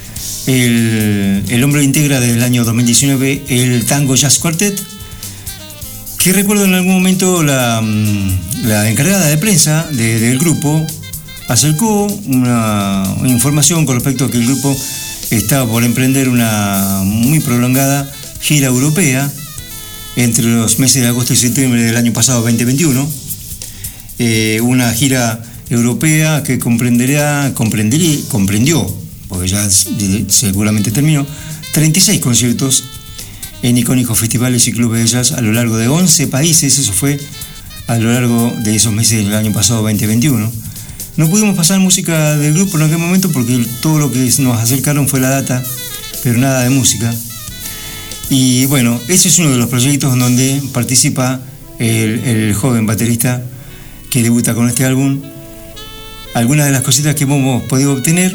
el hombre integra desde el año 2019 el Tango Jazz Quartet, que recuerdo en algún momento la encargada de prensa del grupo acercó una información con respecto a que el grupo estaba por emprender una muy prolongada gira europea entre los meses de agosto y septiembre del año pasado 2021, una gira europea que comprendió, porque ya seguramente terminó, 36 conciertos en icónicos festivales y clubes de jazz a lo largo de 11 países. Eso fue a lo largo de esos meses del año pasado 2021. No pudimos pasar música del grupo en aquel momento porque todo lo que nos acercaron fue la data, pero nada de música. Y bueno, ese es uno de los proyectos donde participa el joven baterista que debuta con este álbum. Algunas de las cositas que hemos podido obtener,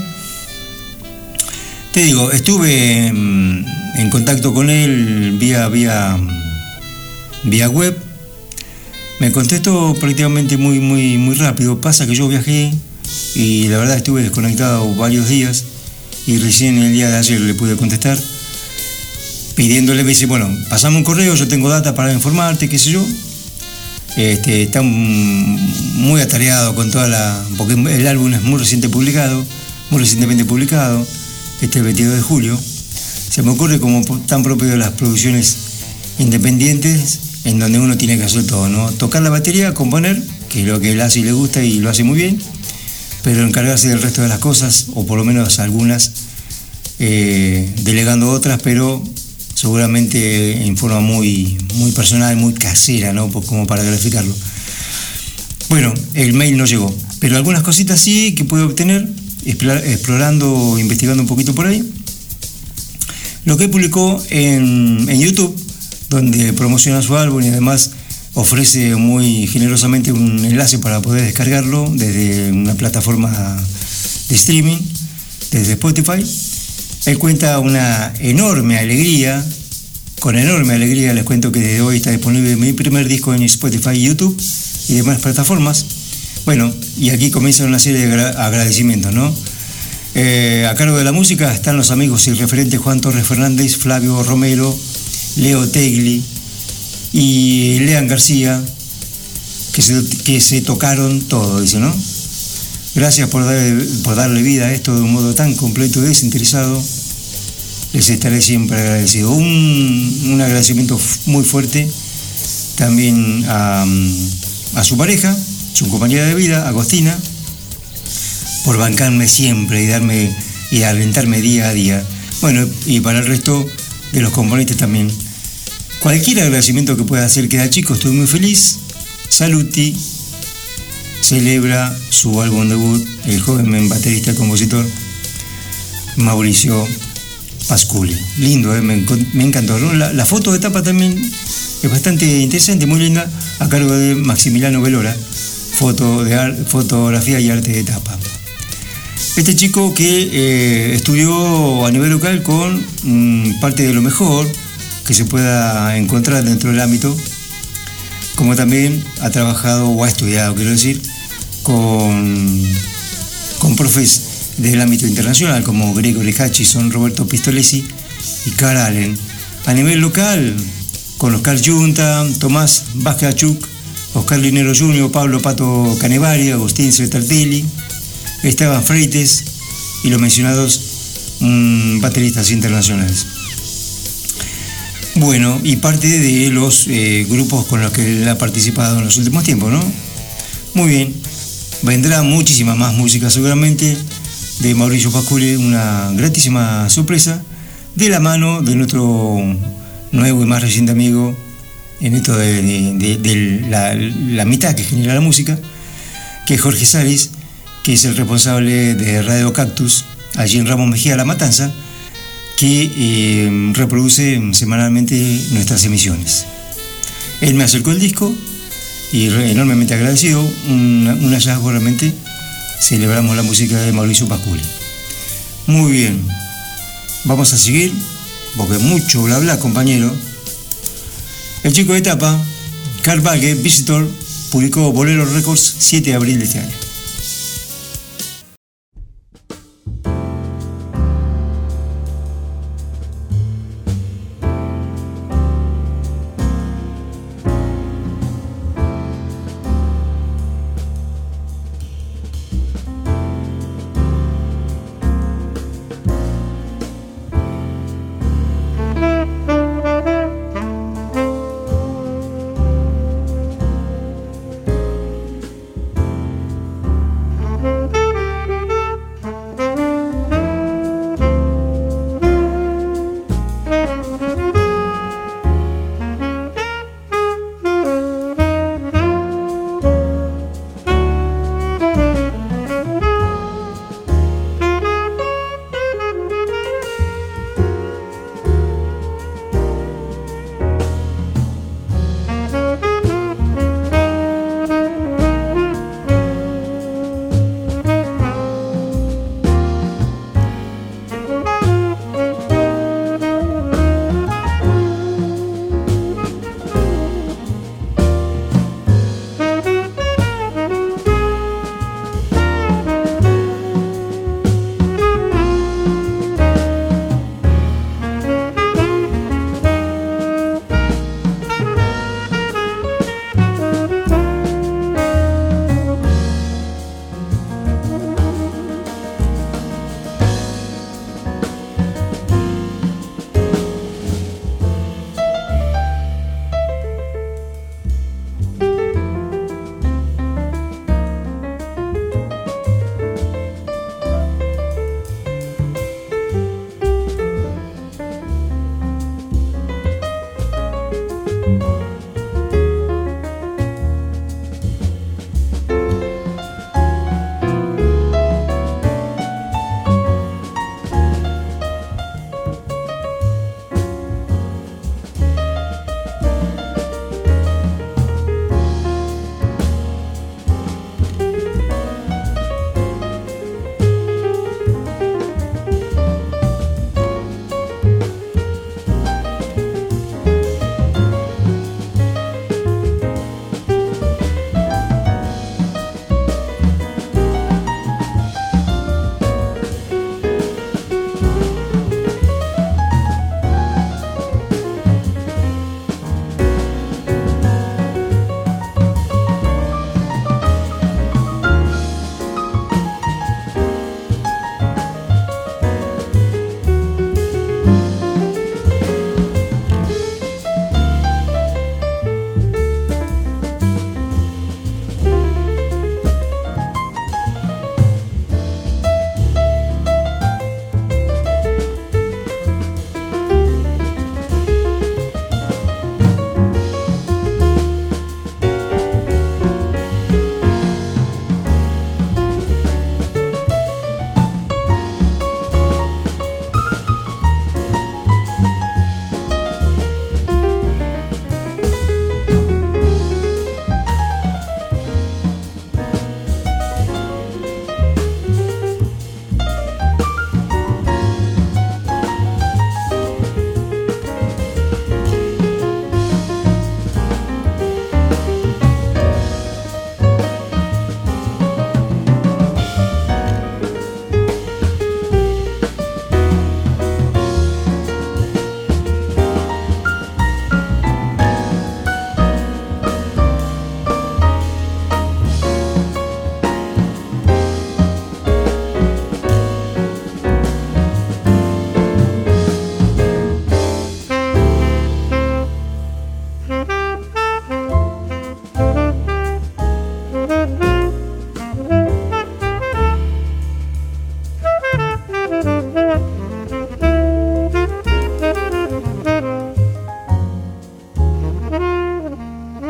te digo, estuve en contacto con él vía web. Me contestó prácticamente muy rápido. Pasa que yo viajé y la verdad estuve desconectado varios días y recién el día de ayer le pude contestar pidiéndole. Me dice, bueno, pasame un correo, yo tengo data para informarte, qué sé yo. Está muy atareado con porque el álbum es muy recientemente publicado, el 22 de julio. Se me ocurre como tan propio de las producciones independientes, en donde uno tiene que hacer todo, ¿no? Tocar la batería, componer, que es lo que él hace y le gusta y lo hace muy bien, pero encargarse del resto de las cosas, o por lo menos algunas, delegando otras, pero seguramente en forma muy personal, muy casera, ¿no? Como para graficarlo. Bueno, el mail no llegó, pero algunas cositas sí que pude obtener, explorando, investigando un poquito por ahí. Lo que publicó en YouTube, donde promociona su álbum y además ofrece muy generosamente un enlace para poder descargarlo desde una plataforma de streaming, desde Spotify. Él cuenta una enorme alegría, con enorme alegría les cuento que desde hoy está disponible mi primer disco en Spotify, YouTube y demás plataformas. Bueno, y aquí comienza una serie de agradecimientos, ¿no? A cargo de la música están los amigos y referentes Juan Torres Fernández, Flavio Romero, Leo Tegli y Lean García, que se tocaron todo, dice, ¿no? Gracias por darle vida a esto de un modo tan completo y desinteresado. Les estaré siempre agradecido. Un agradecimiento muy fuerte también a su pareja, su compañera de vida, Agostina, por bancarme siempre y alentarme día a día. Bueno, y para el resto de los componentes también. Cualquier agradecimiento que pueda hacer queda chico, estoy muy feliz. Saluti celebra su álbum debut, el joven baterista y compositor Mauricio Pasculi. Lindo, me encantó. La foto de tapa también es bastante interesante, muy linda, a cargo de Maximiliano Velora, fotografía y arte de tapa. Este chico que estudió a nivel local con parte de lo mejor que se pueda encontrar dentro del ámbito, como también ha trabajado o ha estudiado, quiero decir, con profes del ámbito internacional como Gregory Hutchison, Roberto Pistolesi y Carl Allen. A nivel local, con los Carl Junta, Tomás Bakachuk, Oscar Linero Jr., Pablo Pato Canevari, Agustín Svetartelli, Esteban Freites y los mencionados bateristas internacionales. Bueno, y parte de los grupos con los que él ha participado en los últimos tiempos, ¿no? Muy bien, vendrá muchísima más música seguramente de Mauricio Pasculi, una gratísima sorpresa de la mano de nuestro nuevo y más reciente amigo en esto de la mitad que genera la música, que es Jorge Saris, que es el responsable de Radio Cactus, allí en Ramos Mejía, La Matanza, que reproduce semanalmente nuestras emisiones. Él me acercó el disco y enormemente agradecido, un hallazgo realmente. Celebramos la música de Mauricio Pasculi. Muy bien, vamos a seguir, porque mucho bla bla, compañero. El chico de tapa, Carl Valge, Visitor, publicó Bolero Records 7 de abril de este año.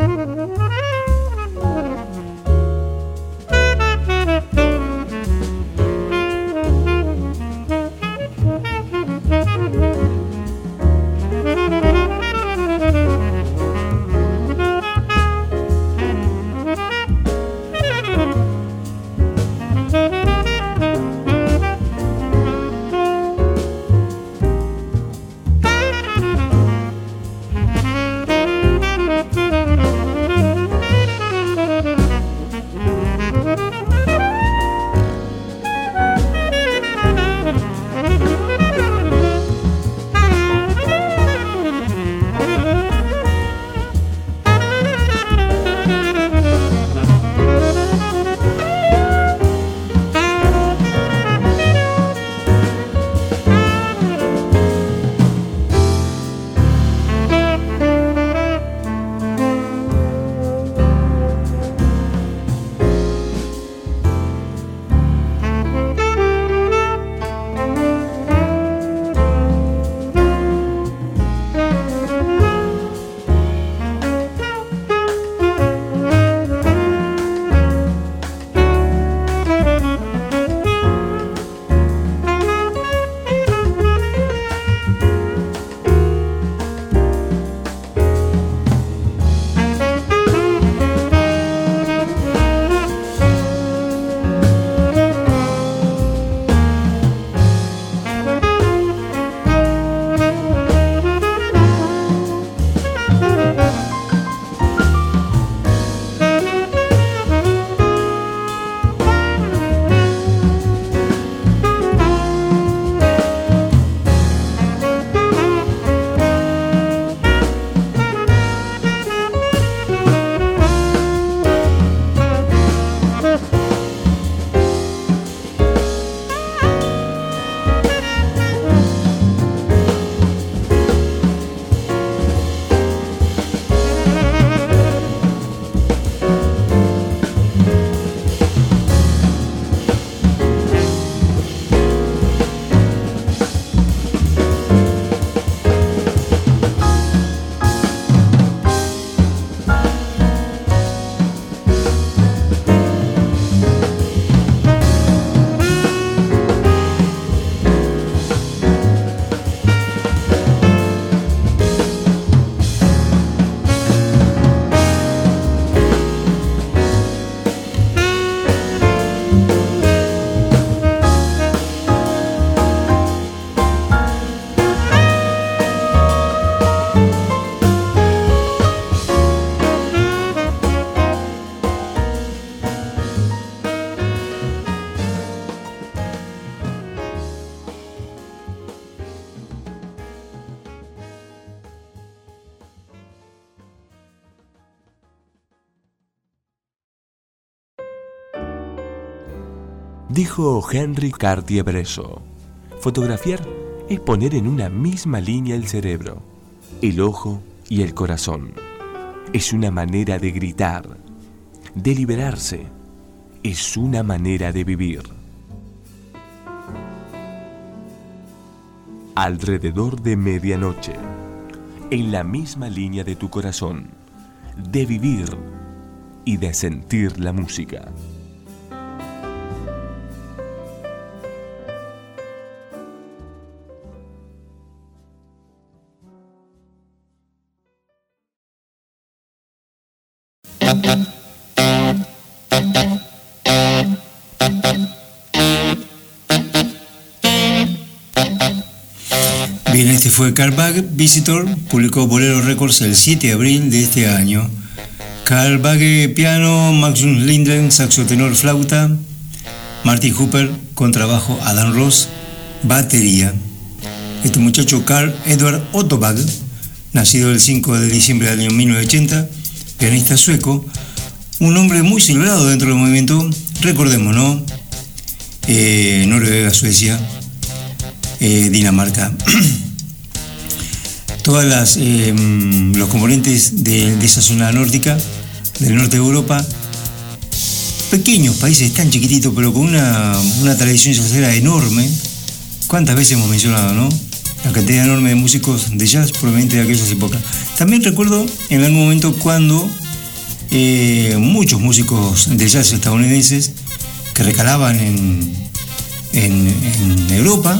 Dijo Henry Cartier-Bresson, fotografiar es poner en una misma línea el cerebro, el ojo y el corazón. Es una manera de gritar, de liberarse, es una manera de vivir. Alrededor de medianoche, en la misma línea de tu corazón, de vivir y de sentir la música. Bien, este fue Carl Bagge, Visitor, publicó Bolero Records el 7 de abril de este año. Carl Bagge, piano, Magnus Lindgren, saxo tenor, flauta, Martin Hooper, contrabajo, Adam Ross, batería. Este muchacho Carl Edward Otto Bagge, nacido el 5 de diciembre del año 1980, pianista sueco, un hombre muy celebrado dentro del movimiento, recordemos, ¿no? Noruega, Suecia, Dinamarca. Todas los componentes de esa zona nórdica, del norte de Europa, pequeños países tan chiquititos, pero con una tradición jazzera enorme. ¿Cuántas veces hemos mencionado, no? La cantidad enorme de músicos de jazz provenientes de aquellas épocas. También recuerdo en algún momento cuando muchos músicos de jazz estadounidenses que recalaban en Europa,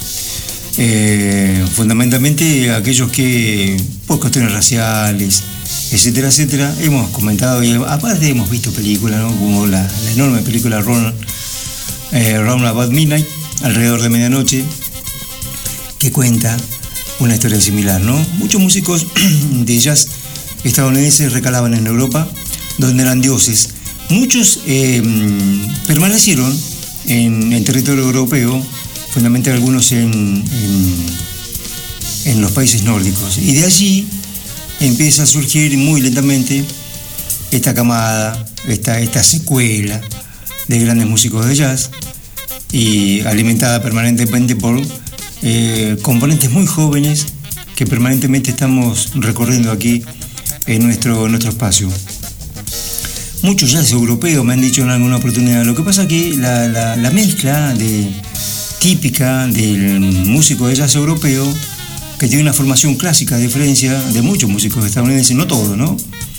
fundamentalmente aquellos que por cuestiones raciales, etcétera, etcétera, hemos comentado y aparte hemos visto películas, ¿no? Como la enorme película Round About Midnight, alrededor de medianoche, que cuenta una historia similar, ¿no? Muchos músicos de jazz estadounidenses recalaban en Europa, donde eran dioses. Muchos permanecieron en territorio europeo, fundamentalmente algunos en los países nórdicos. Y de allí empieza a surgir muy lentamente esta camada, esta secuela de grandes músicos de jazz, y alimentada permanentemente por componentes muy jóvenes que permanentemente estamos recorriendo aquí en nuestro espacio. Muchos jazz europeos me han dicho en alguna oportunidad. Lo que pasa es que la mezcla típica del músico de jazz europeo, que tiene una formación clásica a diferencia de muchos músicos estadounidenses, no todos, ¿no?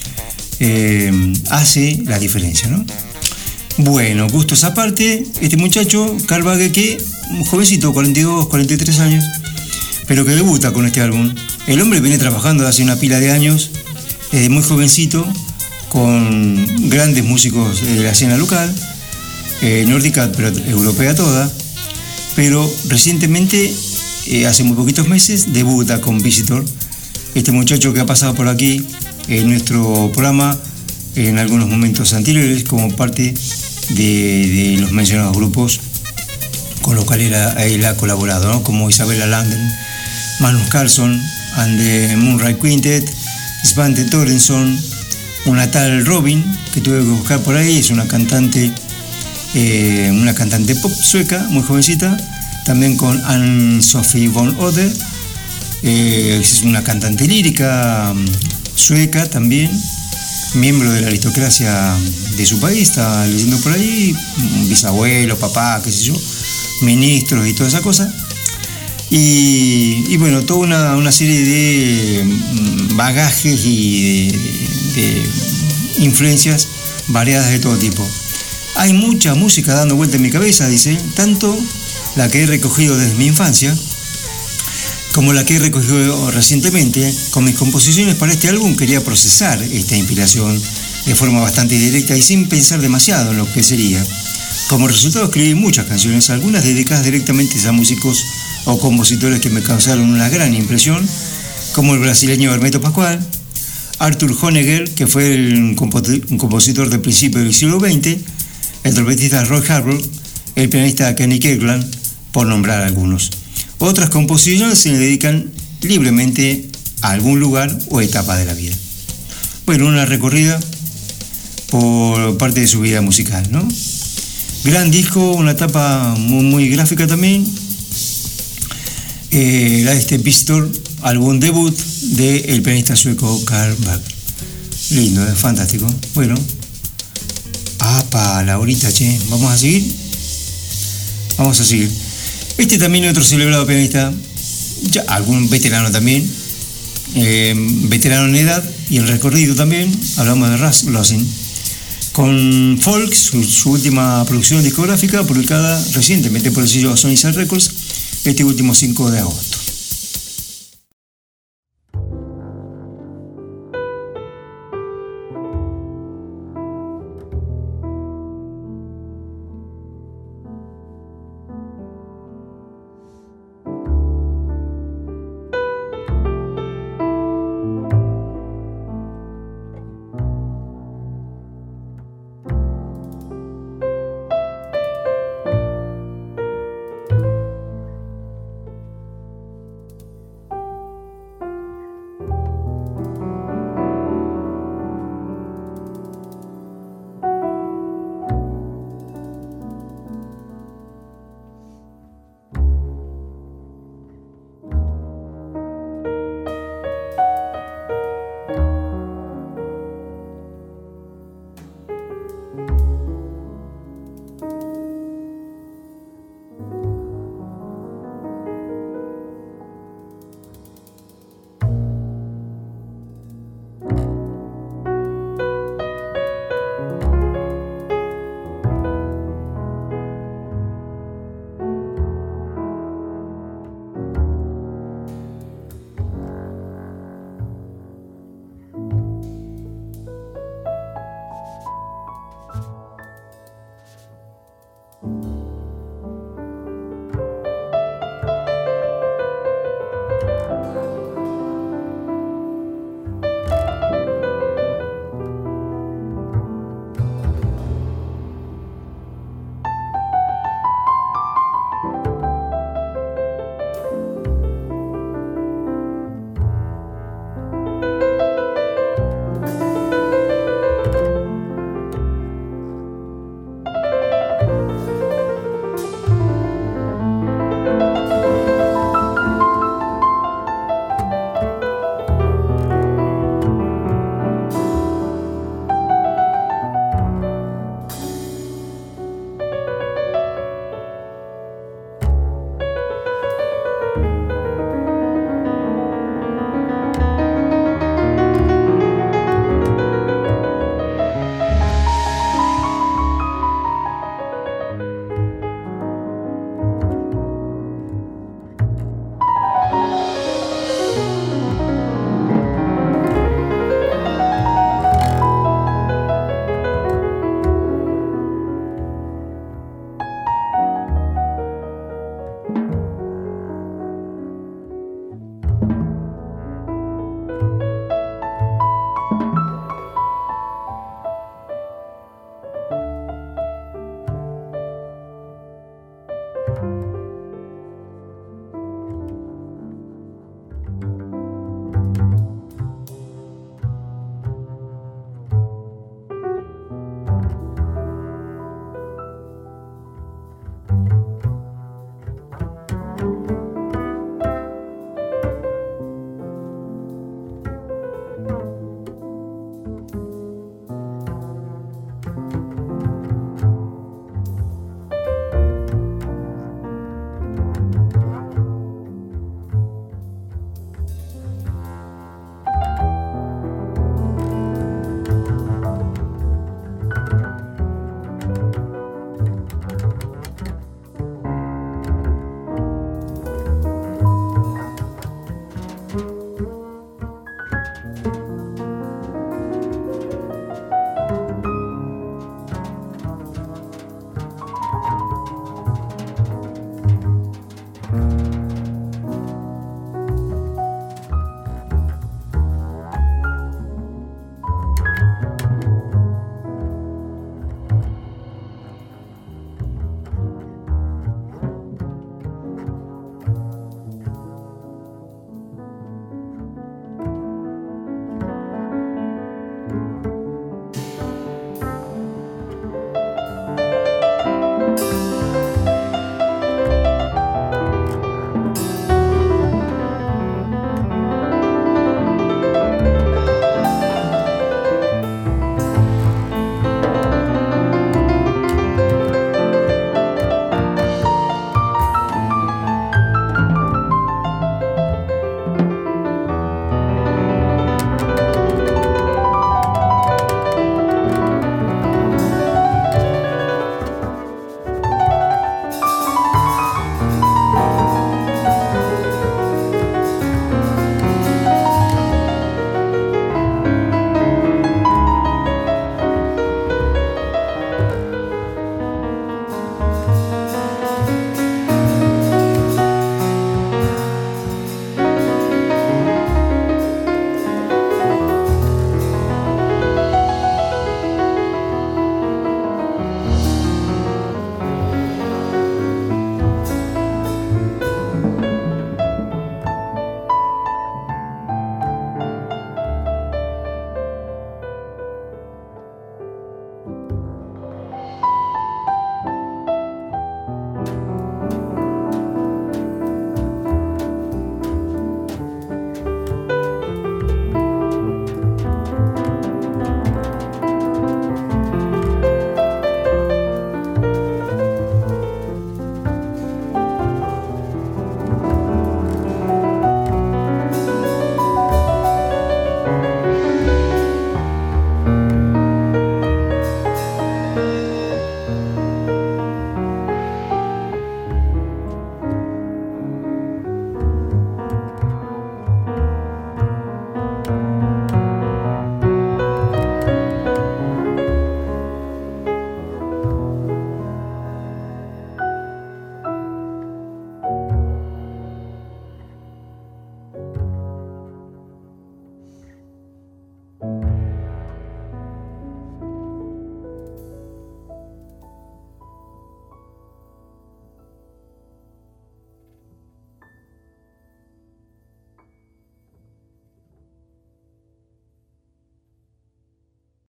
Hace la diferencia, ¿no? Bueno, gustos aparte, este muchacho, Carl Bugge, un jovencito, 42, 43 años, pero que debuta con este álbum. El hombre viene trabajando hace una pila de años, muy jovencito, con grandes músicos de la escena local, nórdica, pero europea toda, pero recientemente, hace muy poquitos meses, debuta con Visitor, este muchacho que ha pasado por aquí en nuestro programa en algunos momentos anteriores como parte de los mencionados grupos con los cuales él ha colaborado, ¿no? Como Isabella Landen, Magnus Carlsson and the Moonlight Quintet, Svante Thorensson, una tal Robin que tuve que buscar por ahí, es una cantante pop sueca, muy jovencita, también con Anne-Sophie von Oder, es una cantante lírica sueca también, miembro de la aristocracia de su país, está leyendo por ahí, bisabuelo, papá, qué sé yo, ministros y toda esa cosa. Y bueno, toda una serie de bagajes y de influencias variadas de todo tipo. Hay mucha música dando vuelta en mi cabeza, dice, tanto la que he recogido desde mi infancia, como la que he recogido recientemente. Con mis composiciones para este álbum quería procesar esta inspiración de forma bastante directa y sin pensar demasiado en lo que sería. Como resultado escribí muchas canciones, algunas dedicadas directamente a músicos o compositores que me causaron una gran impresión, como el brasileño Hermeto Pascoal, Arthur Honegger, que fue un compositor del principio del siglo XX, el trompetista Roy Hargrove, el pianista Kenny Kirkland, por nombrar algunos. Otras composiciones se dedican libremente a algún lugar o etapa de la vida. Bueno, una recorrida por parte de su vida musical, ¿no? Gran disco, una etapa muy gráfica también. Visitor, álbum debut del pianista sueco Carl Bugge. Lindo, fantástico. Bueno, la horita, che. ¿Vamos a seguir? Vamos a seguir. Este también es otro celebrado pianista, ya algún veterano también, veterano en edad y en recorrido también. Hablamos de Russ Losin, con Folks, su última producción discográfica, publicada recientemente por el sello Sony Sound Records, este último 5 de agosto.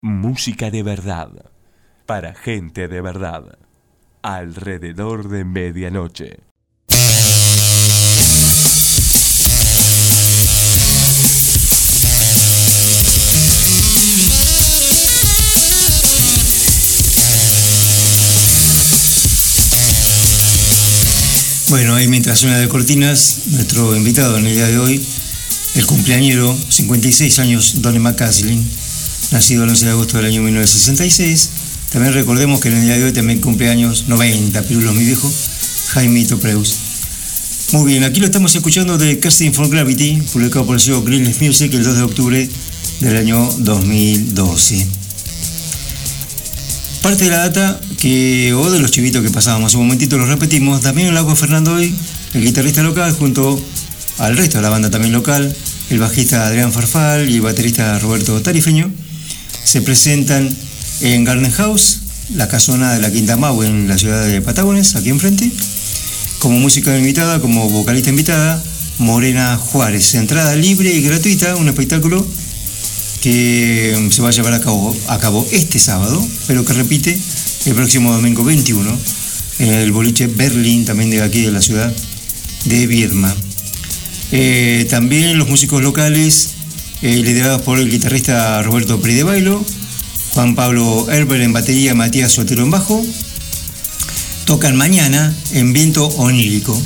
Música de verdad, para gente de verdad, alrededor de medianoche. Bueno, ahí mientras suena de cortinas, nuestro invitado en el día de hoy, el cumpleañero, 56 años, Donny McCaslin, nacido el 11 de agosto del año 1966. También recordemos que en el día de hoy también cumpleaños 90, pirulos mi viejo, Jaimito Preus. Muy bien, aquí lo estamos escuchando de Casting for Gravity, publicado por el sello Greenleaf Music el 2 de octubre del año 2012. Parte de la data o de los chivitos que pasábamos hace un momentito, los repetimos. También el Lago Fernando hoy, el guitarrista local, junto al resto de la banda también local, el bajista Adrián Farfal y el baterista Roberto Tarifeño, se presentan en Garden House, la casona de la Quinta Mau en la ciudad de Patagones, aquí enfrente, como música invitada, como vocalista invitada, Morena Juárez. Entrada libre y gratuita, un espectáculo que se va a llevar a cabo este sábado, pero que repite el próximo domingo 21 en el boliche Berlín, también de aquí de la ciudad de Viedma. También los músicos locales, liderados por el guitarrista Roberto Pridebailo, Juan Pablo Herber en batería, Matías Sotero en bajo, tocan mañana en Viento Onírico.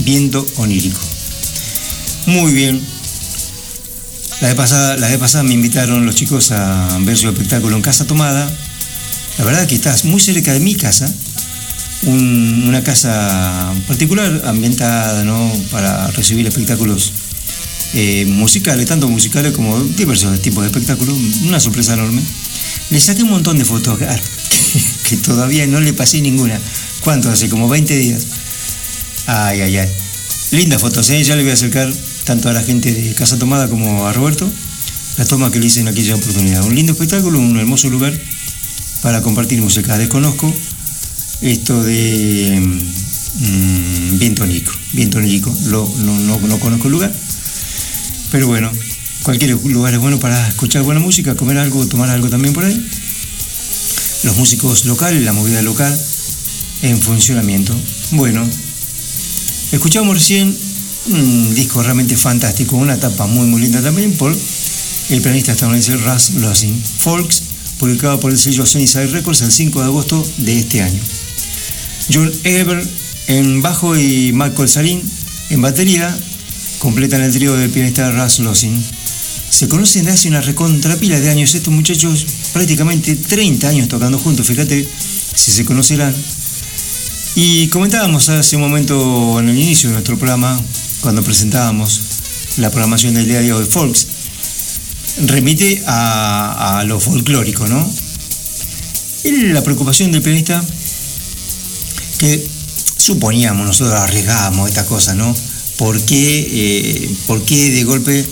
Muy bien. La vez pasada me invitaron los chicos a ver su espectáculo en Casa Tomada. La verdad que estás muy cerca de mi casa, una casa particular ambientada, ¿no?, para recibir espectáculos musicales, tanto musicales como diversos tipos de espectáculos. Una sorpresa enorme. Le saqué un montón de fotos, que todavía no le pasé ninguna. ¿Cuánto hace? Como 20 días. Ay. Lindas fotos, ¿eh? Ya le voy a acercar tanto a la gente de Casa Tomada como a Roberto las tomas que le hice en aquella oportunidad. Un lindo espectáculo, un hermoso lugar para compartir música. Desconozco esto de Viento Onírico. No conozco el lugar, pero bueno, cualquier lugar es bueno para escuchar buena música, comer algo, tomar algo también por ahí. Los músicos locales, la movida local en funcionamiento. Bueno, escuchamos recién un disco realmente fantástico, una etapa muy linda también por el pianista estadounidense Russ Lossing, Folks, publicado por el sello Sunnyside Records el 5 de agosto de este año. John Eber en bajo y Michael Salin en batería completan el trío del pianista Russ Lossing. Se conocen de hace una recontrapila de años estos muchachos, prácticamente 30 años tocando juntos, fíjate si se conocerán. Y comentábamos hace un momento en el inicio de nuestro programa, cuando presentábamos la programación del día de hoy, Folks, remite a lo folclórico, ¿no? La preocupación del pianista, que suponíamos nosotros, arriesgábamos esta cosa, ¿no? ¿Por qué de golpe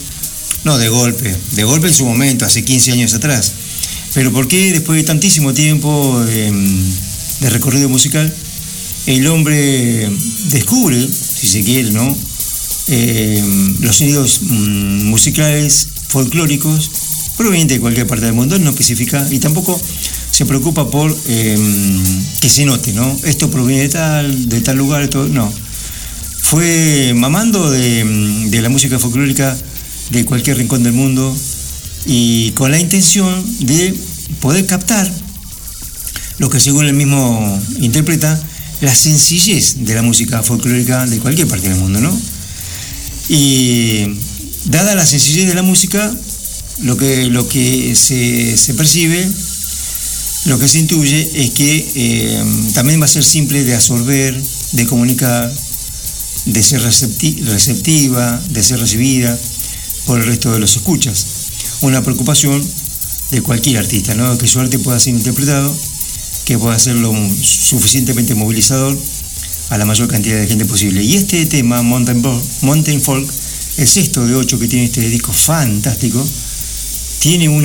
en su momento, hace 15 años atrás, pero por qué después de tantísimo tiempo de recorrido musical, el hombre descubre, si se quiere, ¿no?, los sonidos musicales folclóricos provenientes de cualquier parte del mundo? No especifica y tampoco se preocupa por que se note, ¿no? Esto proviene de tal lugar, esto no. Fue mamando de la música folclórica de cualquier rincón del mundo y con la intención de poder captar lo que, según él mismo interpreta, la sencillez de la música folclórica de cualquier parte del mundo, ¿no? Y dada la sencillez de la música, lo que se percibe, lo que se intuye es que también va a ser simple de absorber, de comunicar, de ser receptiva, de ser recibida por el resto de los escuchas. Una preocupación de cualquier artista, ¿no?, que su arte pueda ser interpretado, que pueda hacerlo suficientemente movilizador a la mayor cantidad de gente posible. Y este tema, Mountain Folk, el 6º de 8 que tiene este disco fantástico, tiene un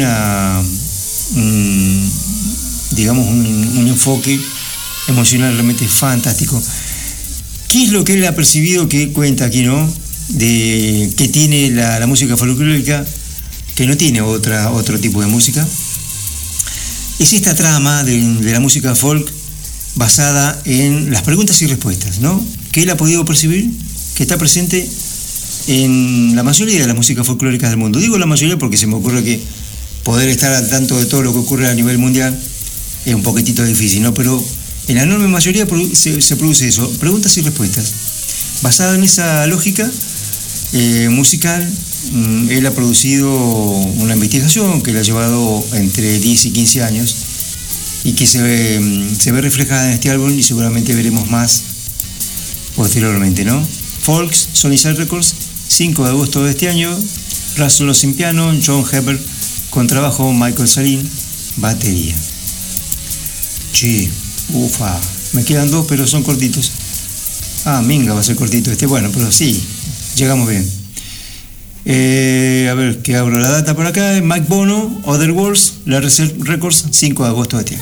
enfoque emocional realmente fantástico. ¿Qué es lo que él ha percibido, que cuenta aquí, ¿no?, de que tiene la música folclórica, que no tiene otro tipo de música? es esta trama de la música folk basada en las preguntas y respuestas, ¿no? Que él ha podido percibir que está presente en la mayoría de las músicas folclóricas del mundo. Digo la mayoría porque se me ocurre que poder estar al tanto de todo lo que ocurre a nivel mundial es un poquitito difícil, ¿no? Pero en la enorme mayoría se produce eso, preguntas y respuestas. Basada en esa lógica musical, él ha producido una investigación que le ha llevado entre 10 y 15 años y que se ve reflejada en este álbum y seguramente veremos más posteriormente, ¿no? Folks, Sony Side Records, 5 de agosto de este año, Russell Loss en piano, John Hebert con trabajo, Michael Salin, batería. Sí, ufa, me quedan 2 pero son cortitos. Minga va a ser cortito bueno, pero sí, llegamos bien. A ver, que abro la data por acá, Mike Bono, Other Worlds, la Records, 5 de agosto de este año.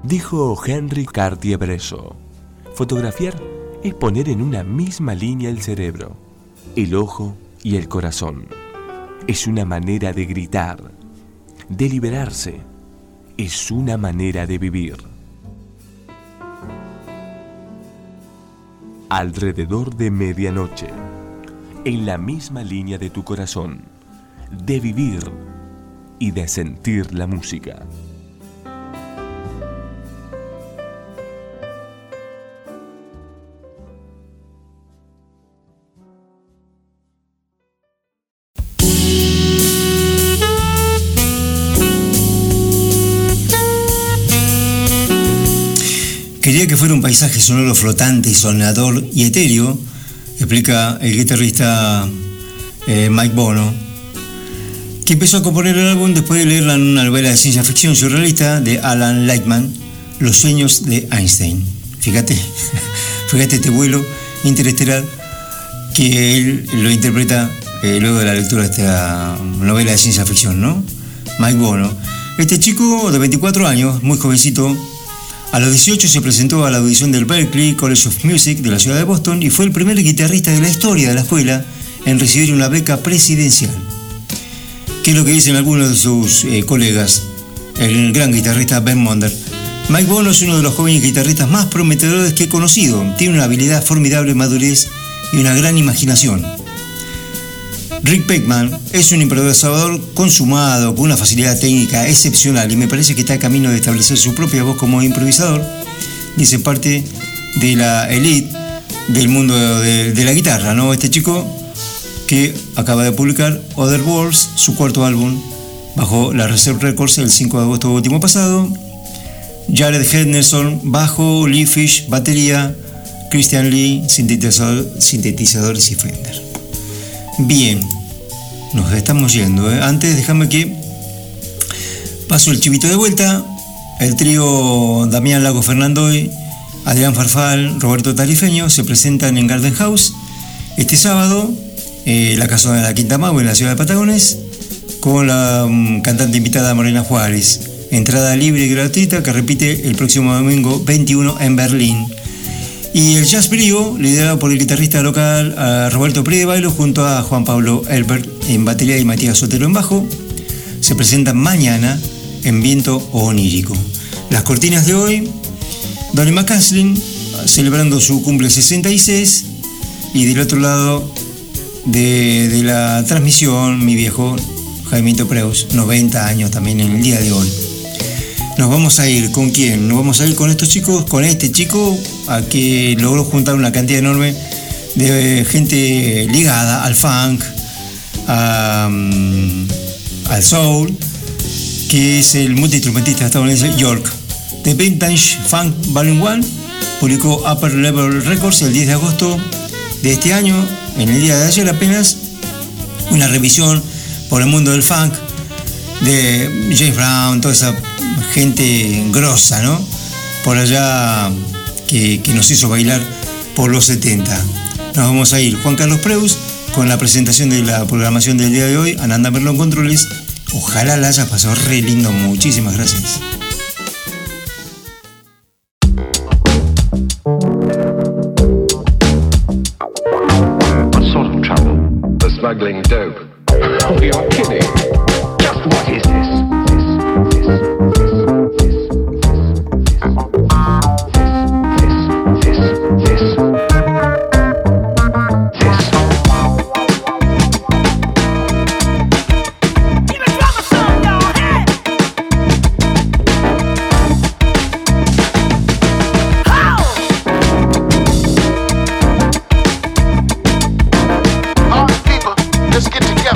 Dijo Henry Cartier-Bresson: fotografiar es poner en una misma línea el cerebro, el ojo y el corazón. Es una manera de gritar, de liberarse. Es una manera de vivir. Alrededor de medianoche, en la misma línea de tu corazón, de vivir y de sentir la música. Quería que fuera un paisaje sonoro flotante y sonador y etéreo, explica el guitarrista Mike Bono, que empezó a componer el álbum después de leerla en una novela de ciencia ficción surrealista de Alan Lightman, Los sueños de Einstein. Fíjate este vuelo interestelar que él lo interpreta luego de la lectura de esta novela de ciencia ficción, ¿no? Mike Bono. Este chico de 24 años, muy jovencito, a los 18 se presentó a la audición del Berklee College of Music de la ciudad de Boston y fue el primer guitarrista de la historia de la escuela en recibir una beca presidencial. ¿Qué es lo que dicen algunos de sus colegas? El gran guitarrista Ben Monder: Mike Bono es uno de los jóvenes guitarristas más prometedores que he conocido. Tiene una habilidad formidable, madurez y una gran imaginación. Rick Beckman es un improvisador consumado, con una facilidad técnica excepcional y me parece que está en camino de establecer su propia voz como improvisador. Dice parte de la elite del mundo de la guitarra, ¿no? Este chico que acaba de publicar Other Worlds, su cuarto álbum, bajo la Reserve Records el 5 de agosto último pasado. Jared Henderson, bajo, Lee Fish, batería, Christian Lee, sintetizadores y Fender. Bien, nos estamos yendo. Antes, déjame que paso el chivito de vuelta. El trío Damián Lago Fernandoy, Adrián Farfal, Roberto Tarifeño se presentan en Garden House este sábado, la Casona de la Quinta Mago en la ciudad de Patagones, con la cantante invitada Morena Juárez. Entrada libre y gratuita que repite el próximo domingo 21 en Berlín. Y el Jazz Brio, liderado por el guitarrista local Roberto Priedebailo junto a Juan Pablo Elbert en batería y Matías Sotelo en bajo, se presentan mañana en Viento Onírico. Las cortinas de hoy: Donny McCaslin celebrando su cumple 66, y del otro lado de la transmisión, mi viejo Jaimito Preus, 90 años también en el día de hoy. Nos vamos a ir, ¿con quién? Nos vamos a ir con estos chicos, con este chico a que logró juntar una cantidad enorme de gente ligada al funk, al soul, que es el multiinstrumentista estadounidense York. The Vintage Funk Volume 1 publicó Upper Level Records el 10 de agosto de este año, en el día de ayer apenas, una revisión por el mundo del funk de James Brown, toda esa gente grosa, ¿no? Por allá que nos hizo bailar por los 70. Nos vamos a ir, Juan Carlos Preus, con la presentación de la programación del día de hoy. Ananda Merlón Controles. Ojalá la haya pasado re lindo. Muchísimas gracias. What sort of trouble? The smuggling dope. Oh, you're kidding. Just what is this? Let's get together.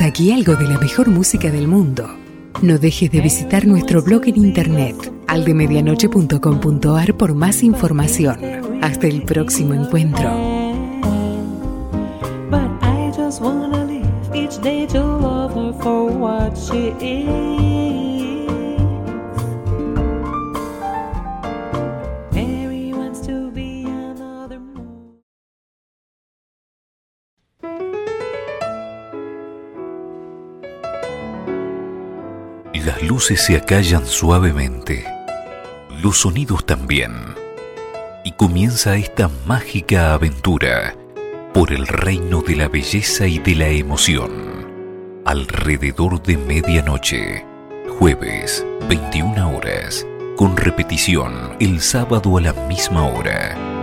Hasta aquí algo de la mejor música del mundo. No dejes de visitar nuestro blog en internet, aldemedianoche.com.ar, por más información. Hasta el próximo encuentro. But I just wanna live each day to love her for what she is. Mary wants to be another moon. Las luces se acallan suavemente, los sonidos también, y comienza esta mágica aventura por el reino de la belleza y de la emoción. Alrededor de medianoche, jueves, 21 horas, con repetición el sábado a la misma hora.